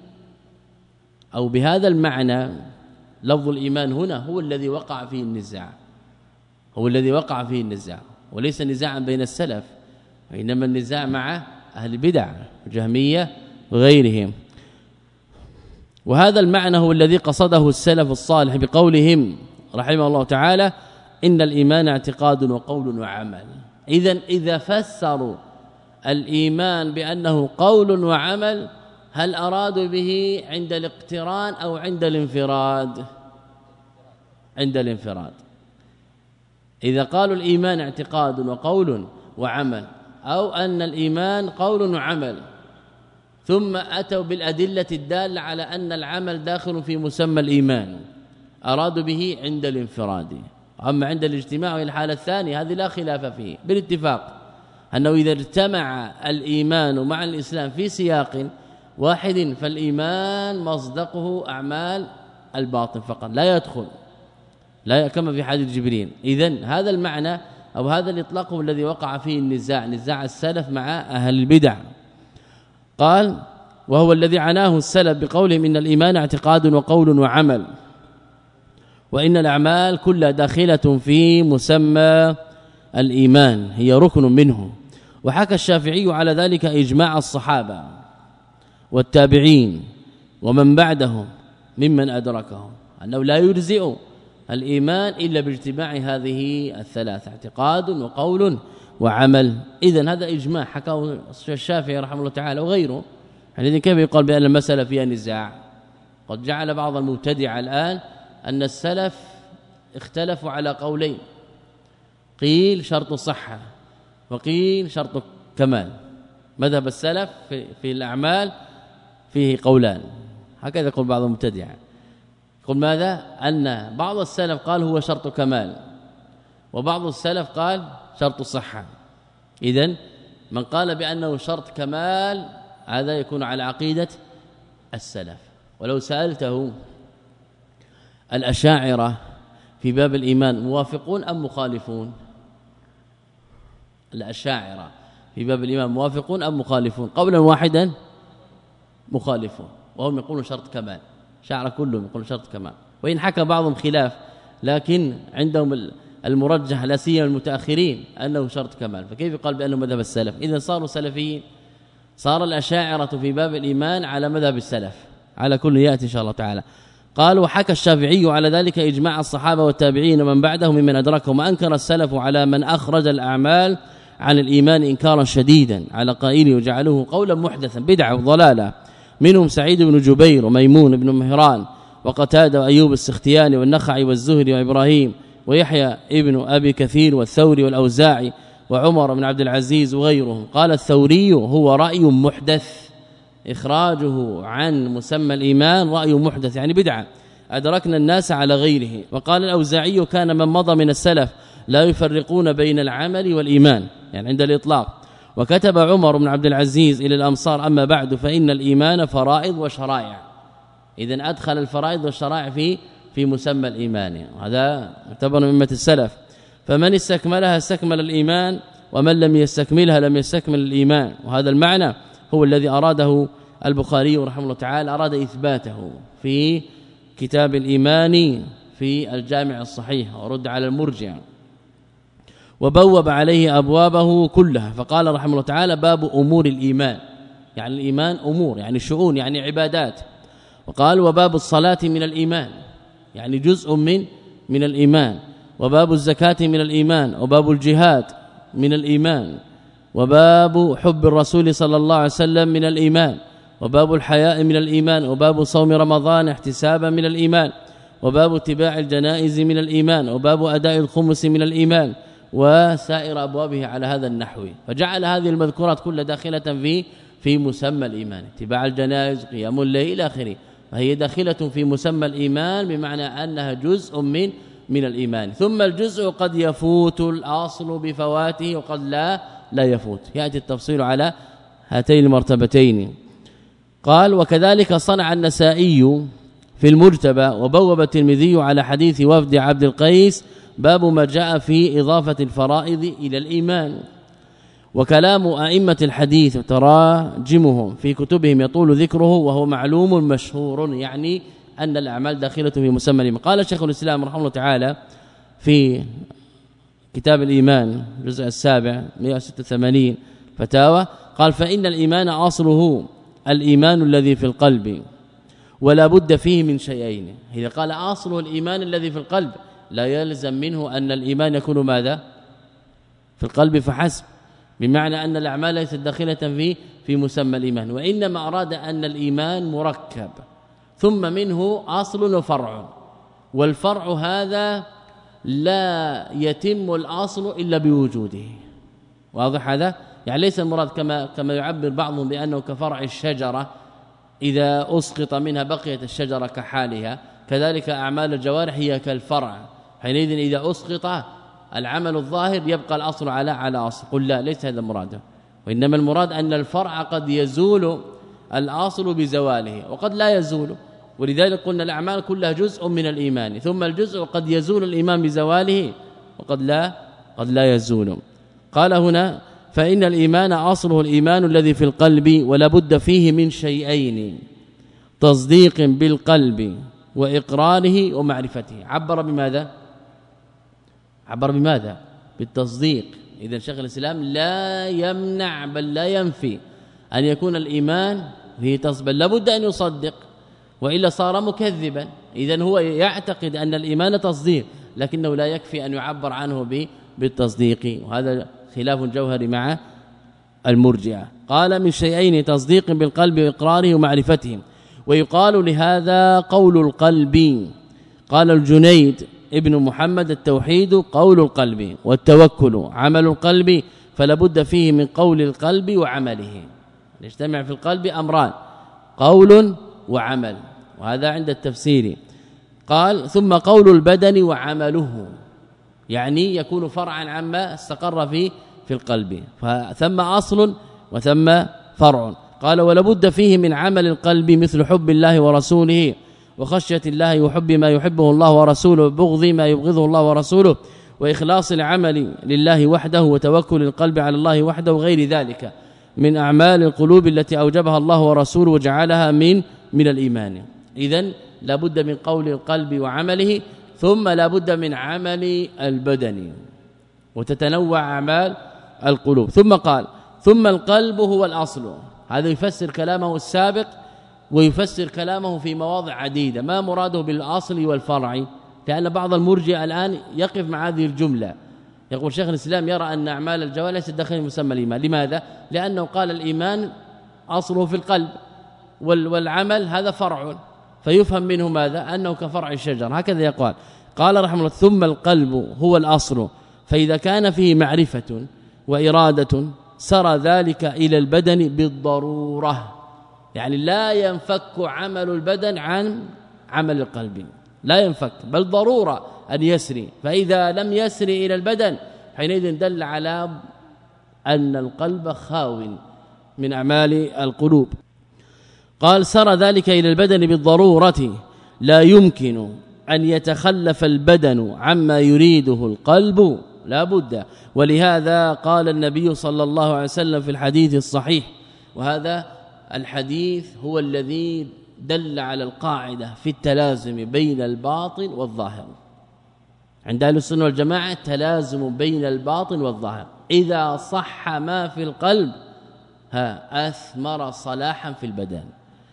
أو بهذا المعنى لفظ الإيمان هنا هو الذي وقع فيه النزاع، هو الذي وقع فيه النزاع، وليس نزاعا بين السلف، وإنما النزاع مع أهل البدع الجهمية وغيرهم. وهذا المعنى هو الذي قصده السلف الصالح بقولهم رحمه الله تعالى إن الإيمان اعتقاد وقول وعمل. إذن إذا فسروا الإيمان بأنه قول وعمل هل أرادوا به عند الاقتران أو عند الانفراد؟ عند الانفراد. إذا قالوا الإيمان اعتقاد وقول وعمل، أو أن الإيمان قول وعمل، ثم أتوا بالأدلة الدالة على أن العمل داخل في مسمى الإيمان، أرادوا به عند الانفراد. أما عند الاجتماع وهي الحالة الثانية هذه لا خلاف فيه بالاتفاق، أنه إذا اجتمع الإيمان مع الإسلام في سياق واحد فالإيمان مصدقه أعمال الباطن فقط لا يدخل، لا كما في حديث جبريل. إذن هذا المعنى أو هذا الإطلاق هو الذي وقع فيه النزاع، نزاع السلف مع أهل البدع. قال وهو الذي عناه السلف بقولهم إن الإيمان اعتقاد وقول وعمل، وإن الأعمال كلها داخلة في مسمى الإيمان، هي ركن منه. وحكى الشافعي على ذلك إجماع الصحابة والتابعين ومن بعدهم ممن أدركهم أنه لا يجزئ الإيمان إلا باجتماع هذه الثلاثة، اعتقاد وقول وعمل. إذن هذا إجماع حكاه الشافعي رحمه الله تعالى وغيره. يعني كيف يقال بأن المسألة فيها نزاع؟ قد جعل بعض المبتدع الآن أن السلف اختلفوا على قولين، قيل شرط صحة وقيل شرط كمال. مذهب السلف في, في الأعمال فيه قولان، هكذا يقول بعض المبتدع. يقول ماذا؟ أن بعض السلف قال هو شرط كمال، وبعض السلف قال شرط صحة. إذن من قال بأنه شرط كمال هذا يكون على عقيدة السلف. ولو سألته الأشاعرة في باب الإيمان موافقون أم مخالفون؟ الأشاعرة في باب الإيمان موافقون أم مخالفون؟ قولا واحدا مخالفون، وهم يقولون شرط كمال. شاعر كلهم يقولون شرط كمال، وإن حكى بعضهم خلاف لكن عندهم المرجح لا سيما المتأخرين أنه شرط كمال. فكيف يقال بأنه مذهب السلف؟ إذا صاروا سلفيين. صار الأشاعرة في باب الإيمان على مذهب السلف، على كل يأتي إن شاء الله تعالى. قال وحكى الشافعي على ذلك إجماع الصحابة والتابعين ومن بعدهم ممن أدركهم، وأنكر السلف على من أخرج الأعمال عن الإيمان إنكارا شديدا على قائله وجعلوه قولا محدثا بدعة وضلالة. منهم سعيد بن جبير وميمون بن مهران وقتادة وأيوب السختياني والنخعي والزهري وإبراهيم ويحيى ابن أبي كثير والثوري والأوزاعي وعمر بن عبد العزيز وغيرهم. قال الثوري هو رأي محدث، إخراجه عن مسمى الإيمان رأي محدث يعني بدعة، أدركنا الناس على غيره. وقال الأوزاعي كان من مضى من السلف لا يفرقون بين العمل والإيمان يعني عند الإطلاق. وكتب عمر بن عبد العزيز إلى الأمصار أما بعد فإن الإيمان فرائض وشرائع. إذن أدخل الفرائض والشرائع في في مسمى الإيمان، هذا يعتبر من أمة السلف. فمن استكملها استكمل الإيمان، ومن لم يستكملها لم يستكمل الإيمان. وهذا المعنى هو الذي أراده البخاري رحمه الله تعالى، أراد إثباته في كتاب الإيمان في الجامع الصحيح ورد على المرجع، وبوب عليه أبوابه كلها. فقال رحمه الله تعالى باب أمور الإيمان، يعني الإيمان أمور يعني شؤون يعني عبادات. وقال وباب الصلاة من الإيمان يعني جزء من من الإيمان، وباب الزكاة من الإيمان، وباب الجهاد من الإيمان، وباب حب الرسول صلى الله عليه وسلم من الإيمان، وباب الحياء من الإيمان، وباب صوم رمضان احتسابا من الإيمان، وباب اتباع الجنائز من الإيمان، وباب أداء الخمس من الإيمان، وسائر أبوابه على هذا النحو. فجعل هذه المذكورات كلها داخلة في في مسمى الإيمان، اتباع الجنائز قيام الليل إلى آخره، فهي داخلة في مسمى الإيمان بمعنى أنها جزء من من الإيمان. ثم الجزء قد يفوت الأصل بفواته وقد لا لا يفوت، يأتي التفصيل على هاتين المرتبتين. قال وكذلك صنع النسائي في المجتبى، وبوب الترمذي على حديث وفد عبد القيس باب ما جاء في إضافة الفرائض إلى الإيمان. وكلام أئمة الحديث وتراجمهم في كتبهم يطول ذكره، وهو معلوم مشهور يعني أن الأعمال داخلة في مسمى الإيمان. قال شيخ الإسلام رحمه الله تعالى في كتاب الإيمان الجزء السابع مئة وستة وثمانين فتاوى، قال فإن الإيمان أصله الإيمان الذي في القلب ولا بد فيه من شيئين. إذا قال أصله الإيمان الذي في القلب لا يلزم منه أن الإيمان يكون ماذا في القلب فحسب، بمعنى أن الأعمال ليست داخلة في في مسمى الإيمان، وإنما أراد أن الإيمان مركب ثم منه أصل وفرع، والفرع هذا لا يتم الأصل إلا بوجوده. واضح هذا؟ يعني ليس المراد كما كما يعبر بعضهم بأنه كفرع الشجرة إذا أسقط منها بقيت الشجرة كحالها، كذلك أعمال الجوارح هي كالفرع، حينئذ إذا أسقط العمل الظاهر يبقى الأصل على على أصل. قل لا، ليس هذا المراد، وإنما المراد أن الفرع قد يزول الأصل بزواله وقد لا يزول، ولذلك قلنا الأعمال كلها جزء من الإيمان، ثم الجزء قد يزول الإيمان بزواله وقد لا قد لا يزول. قال هنا فإن الإيمان أصله الإيمان الذي في القلب ولا بد فيه من شيئين تصديق بالقلب وإقراره ومعرفته. عبر بماذا؟ عبر بماذا؟ بالتصديق. إذا شيخ الإسلام لا يمنع بل لا ينفي أن يكون الإيمان فيه تصديق، بل لابد أن يصدق وإلا صار مكذبا. إذن هو يعتقد أن الإيمان تصديق لكنه لا يكفي أن يعبر عنه بالتصديق، وهذا خلاف جوهري مع المرجئة. قال من شيئين تصديق بالقلب وإقراره ومعرفته. ويقال لهذا قول القلب. قال الجنيد ابن محمد التوحيد قول القلب والتوكل عمل القلب، فلا بد فيه من قول القلب وعمله. يجتمع في القلب أمران قول وعمل، وهذا عند التفسير. قال ثم قول البدن وعمله، يعني يكون فرعا عما استقر فيه في القلب، فثم أصل وثم فرع. قال ولا بد فيه من عمل القلب مثل حب الله ورسوله وخشية الله وحب ما يحبه الله ورسوله وبغض ما يبغضه الله ورسوله وإخلاص العمل لله وحده وتوكل القلب على الله وحده وغير ذلك من أعمال القلوب التي أوجبها الله ورسوله وجعلها من من الإيمان. إذن لا بد من قول القلب وعمله، ثم لا بد من عمل البدن، وتتنوع أعمال القلوب. ثم قال ثم القلب هو الأصل. هذا يفسر كلامه السابق ويفسر كلامه في مواضع عديدة. ما مراده بالأصل والفرع؟ لأن بعض المرجئة الآن يقف مع هذه الجملة. يقول شيخ الإسلام يرى أن أعمال الجوارح ليست داخل مسمى الإيمان. لماذا؟ لأنه قال الإيمان أصله في القلب والعمل هذا فرع، فيفهم منه ماذا؟ أنه كفرع الشجر. هكذا يقال. قال رحمه الله ثم القلب هو الأصل، فإذا كان فيه معرفة وإرادة سرى ذلك إلى البدن بالضرورة، يعني لا ينفك عمل البدن عن عمل القلب، لا ينفك بل ضرورة أن يسري. فإذا لم يسري إلى البدن حينئذ دل على أن القلب خاو من أعمال القلوب. قال سرى ذلك إلى البدن بالضرورة، لا يمكن أن يتخلف البدن عما يريده القلب، لا بد. ولهذا قال النبي صلى الله عليه وسلم في الحديث الصحيح، وهذا الحديث هو الذي دل على القاعدة في التلازم بين الباطن والظاهر عند أهل السنة والجماعة، تلازم بين الباطن والظاهر. إذا صح ما في القلب ها أثمر صلاحا في البدن،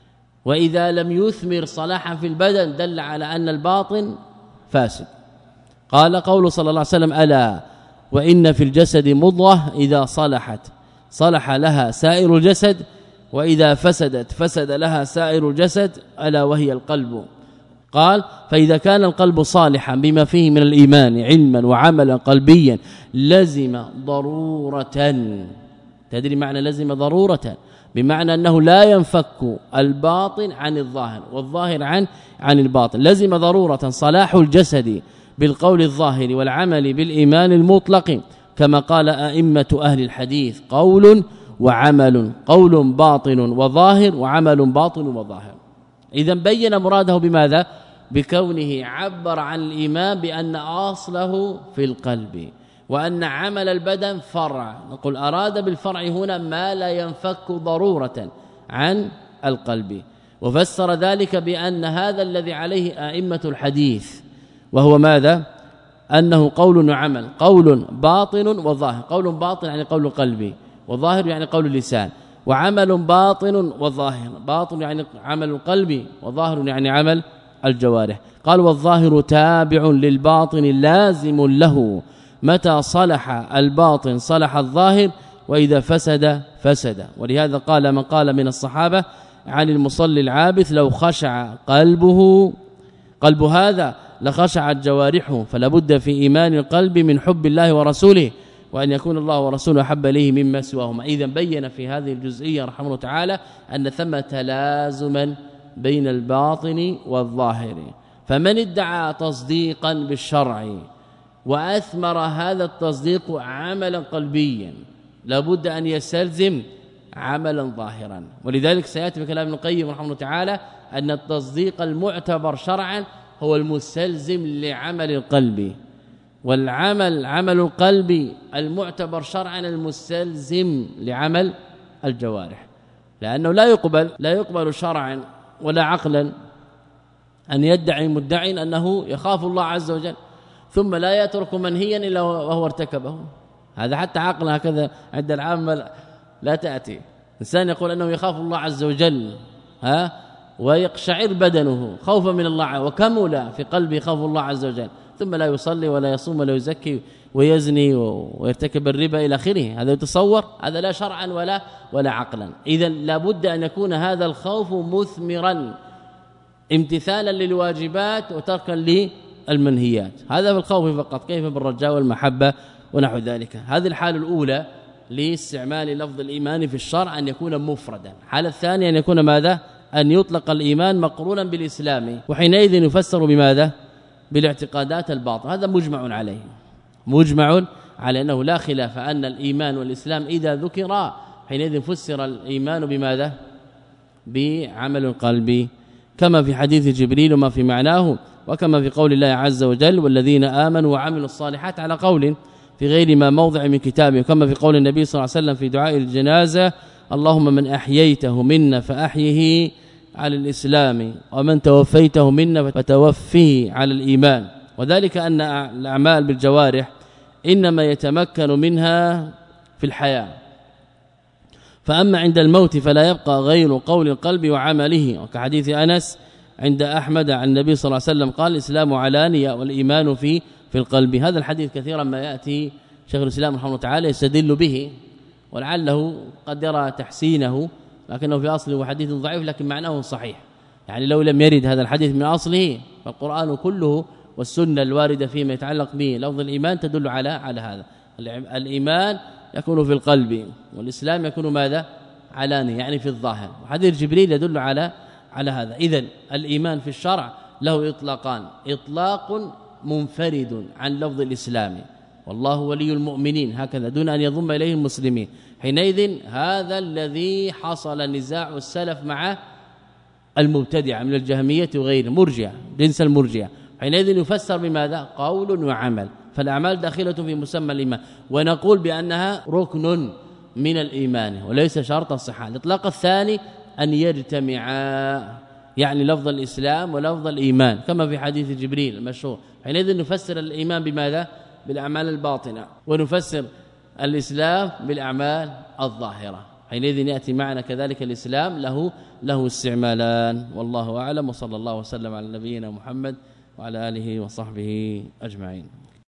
وإذا لم يثمر صلاحا في البدن دل على أن الباطن فاسد. قال قول صلى الله عليه وسلم ألا وإن في الجسد مضغة إذا صلحت صلح لها سائر الجسد وإذا فسدت فسد لها سائر الجسد ألا وهي القلب. قال فإذا كان القلب صالحا بما فيه من الإيمان علما وعملا قلبيا لزم ضرورة. تدري معنى لزم ضرورة؟ بمعنى أنه لا ينفك الباطن عن الظاهر والظاهر عن عن الباطن. لزم ضرورة صلاح الجسد بالقول الظاهر والعمل بالإيمان المطلق، كما قال أئمة أهل الحديث قول وعمل، قول باطن وظاهر وعمل باطن وظاهر. إذا بين مراده بماذا؟ بكونه عبر عن الإيمان بأن أصله في القلب وأن عمل البدن فرع. نقول أراد بالفرع هنا ما لا ينفك ضرورة عن القلب، وفسر ذلك بأن هذا الذي عليه أئمة الحديث وهو ماذا؟ أنه قول وعمل، قول باطن وظاهر. قول باطن يعني قول القلب، وظاهر يعني قول اللسان، وعمل باطن وظاهر. باطن يعني عمل القلب، وظاهر يعني عمل الجوارح. قال والظاهر تابع للباطن لازم له، متى صلح الباطن صلح الظاهر وإذا فسد فسد. ولهذا قال من قال من الصحابة عن المصلي العابث لو خشع قلبه قلب هذا لخشعت جوارحه. فلا بد في إيمان القلب من حب الله ورسوله، وأن يكون الله ورسوله أحب إليه مما سواهما. إذا بين في هذه الجزئية رحمه الله تعالى أن ثم تلازما بين الباطن والظاهر. فمن ادعى تصديقا بالشرع وأثمر هذا التصديق عملا قلبيا لابد أن يستلزم عملا ظاهرا. ولذلك سيأتي بكلام ابن القيم رحمه الله تعالى أن التصديق المعتبر شرعا هو المستلزم لعمل القلب، والعمل عمل القلب المعتبر شرعا المستلزم لعمل الجوارح، لأنه لا يقبل لا يقبل شرعا ولا عقلا أن يدعي مدعي أنه يخاف الله عز وجل ثم لا يترك منهيا إلا وهو ارتكبه. هذا حتى عقل هكذا عند العامة لا تأتي. إنسان يقول أنه يخاف الله عز وجل ها ويقشعر بدنه خوفا من الله وكمل في قلبه خوف الله عز وجل، ثم لا يصلي ولا يصوم ولا يزكي ويزني ويرتكب الربا إلى آخره، هذا يتصور؟ هذا لا شرعا ولا ولا عقلا. إذا لابد أن يكون هذا الخوف مثمرا امتثالا للواجبات وتركا للمنهيات، هذا في الخوف فقط. كيف بالرجاء والمحبة ونحو ذلك؟ هذه الحالة الأولى لاستعمال لفظ الإيمان في الشرع أن يكون مفردا. الحالة الثانية أن يكون ماذا؟ أن يطلق الإيمان مقرونا بالإسلام، وحينئذ يفسر بماذا؟ بالاعتقادات الباطنة. هذا مجمع عليه، مجمع على أنه لا خلاف أن الإيمان والإسلام إذا ذكرا حينئذ فسر الإيمان بماذا؟ بعمل القلب، كما في حديث جبريل وما في معناه، وكما في قول الله عز وجل والذين آمنوا وعملوا الصالحات على قول في غير ما موضع من كتابه، وكما في قول النبي صلى الله عليه وسلم في دعاء الجنازة اللهم من أحييته منا فأحيه على الإسلام ومن توفيته منا فتوفيه على الإيمان. وذلك أن الأعمال بالجوارح إنما يتمكن منها في الحياة، فأما عند الموت فلا يبقى غير قول القلب وعمله، وكحديث أنس عند أحمد عن النبي صلى الله عليه وسلم قال الإسلام علانية والإيمان في في القلب. هذا الحديث كثيرا ما يأتي شيخ الإسلام رحمه الله تعالى يستدل به، ولعله قد يرى تحسينه، لكنه في أصله حديث ضعيف لكن معناه صحيح. يعني لو لم يرد هذا الحديث من أصله فالقرآن كله والسنة الواردة فيما يتعلق به لفظ الإيمان تدل على على هذا. الإيمان يكون في القلب والإسلام يكون ماذا؟ علاني، يعني في الظاهر. وحديث جبريل يدل على على هذا. إذن الإيمان في الشرع له إطلاقان: إطلاق منفرد عن لفظ الإسلام والله ولي المؤمنين هكذا دون أن يضم إليه المسلمين، حينئذ هذا الذي حصل نزاع السلف مع المبتدعة من الجهمية وغيره مرجئة جنس المرجئة، حينئذ يفسر بماذا؟ قول وعمل، فالأعمال داخلة في مسمى الإيمان، ونقول بأنها ركن من الإيمان وليس شرط الصحة. الإطلاق الثاني أن يجتمعا، يعني لفظ الإسلام ولفظ الإيمان كما في حديث جبريل المشهور، حينئذ نفسر الإيمان بماذا؟ بالأعمال الباطنة، ونفسر الإسلام بالأعمال الظاهرة، حينئذ يأتي معنا كذلك الإسلام له له استعمالان. والله أعلم، وصلى الله وسلم على نبينا محمد وعلى آله وصحبه أجمعين.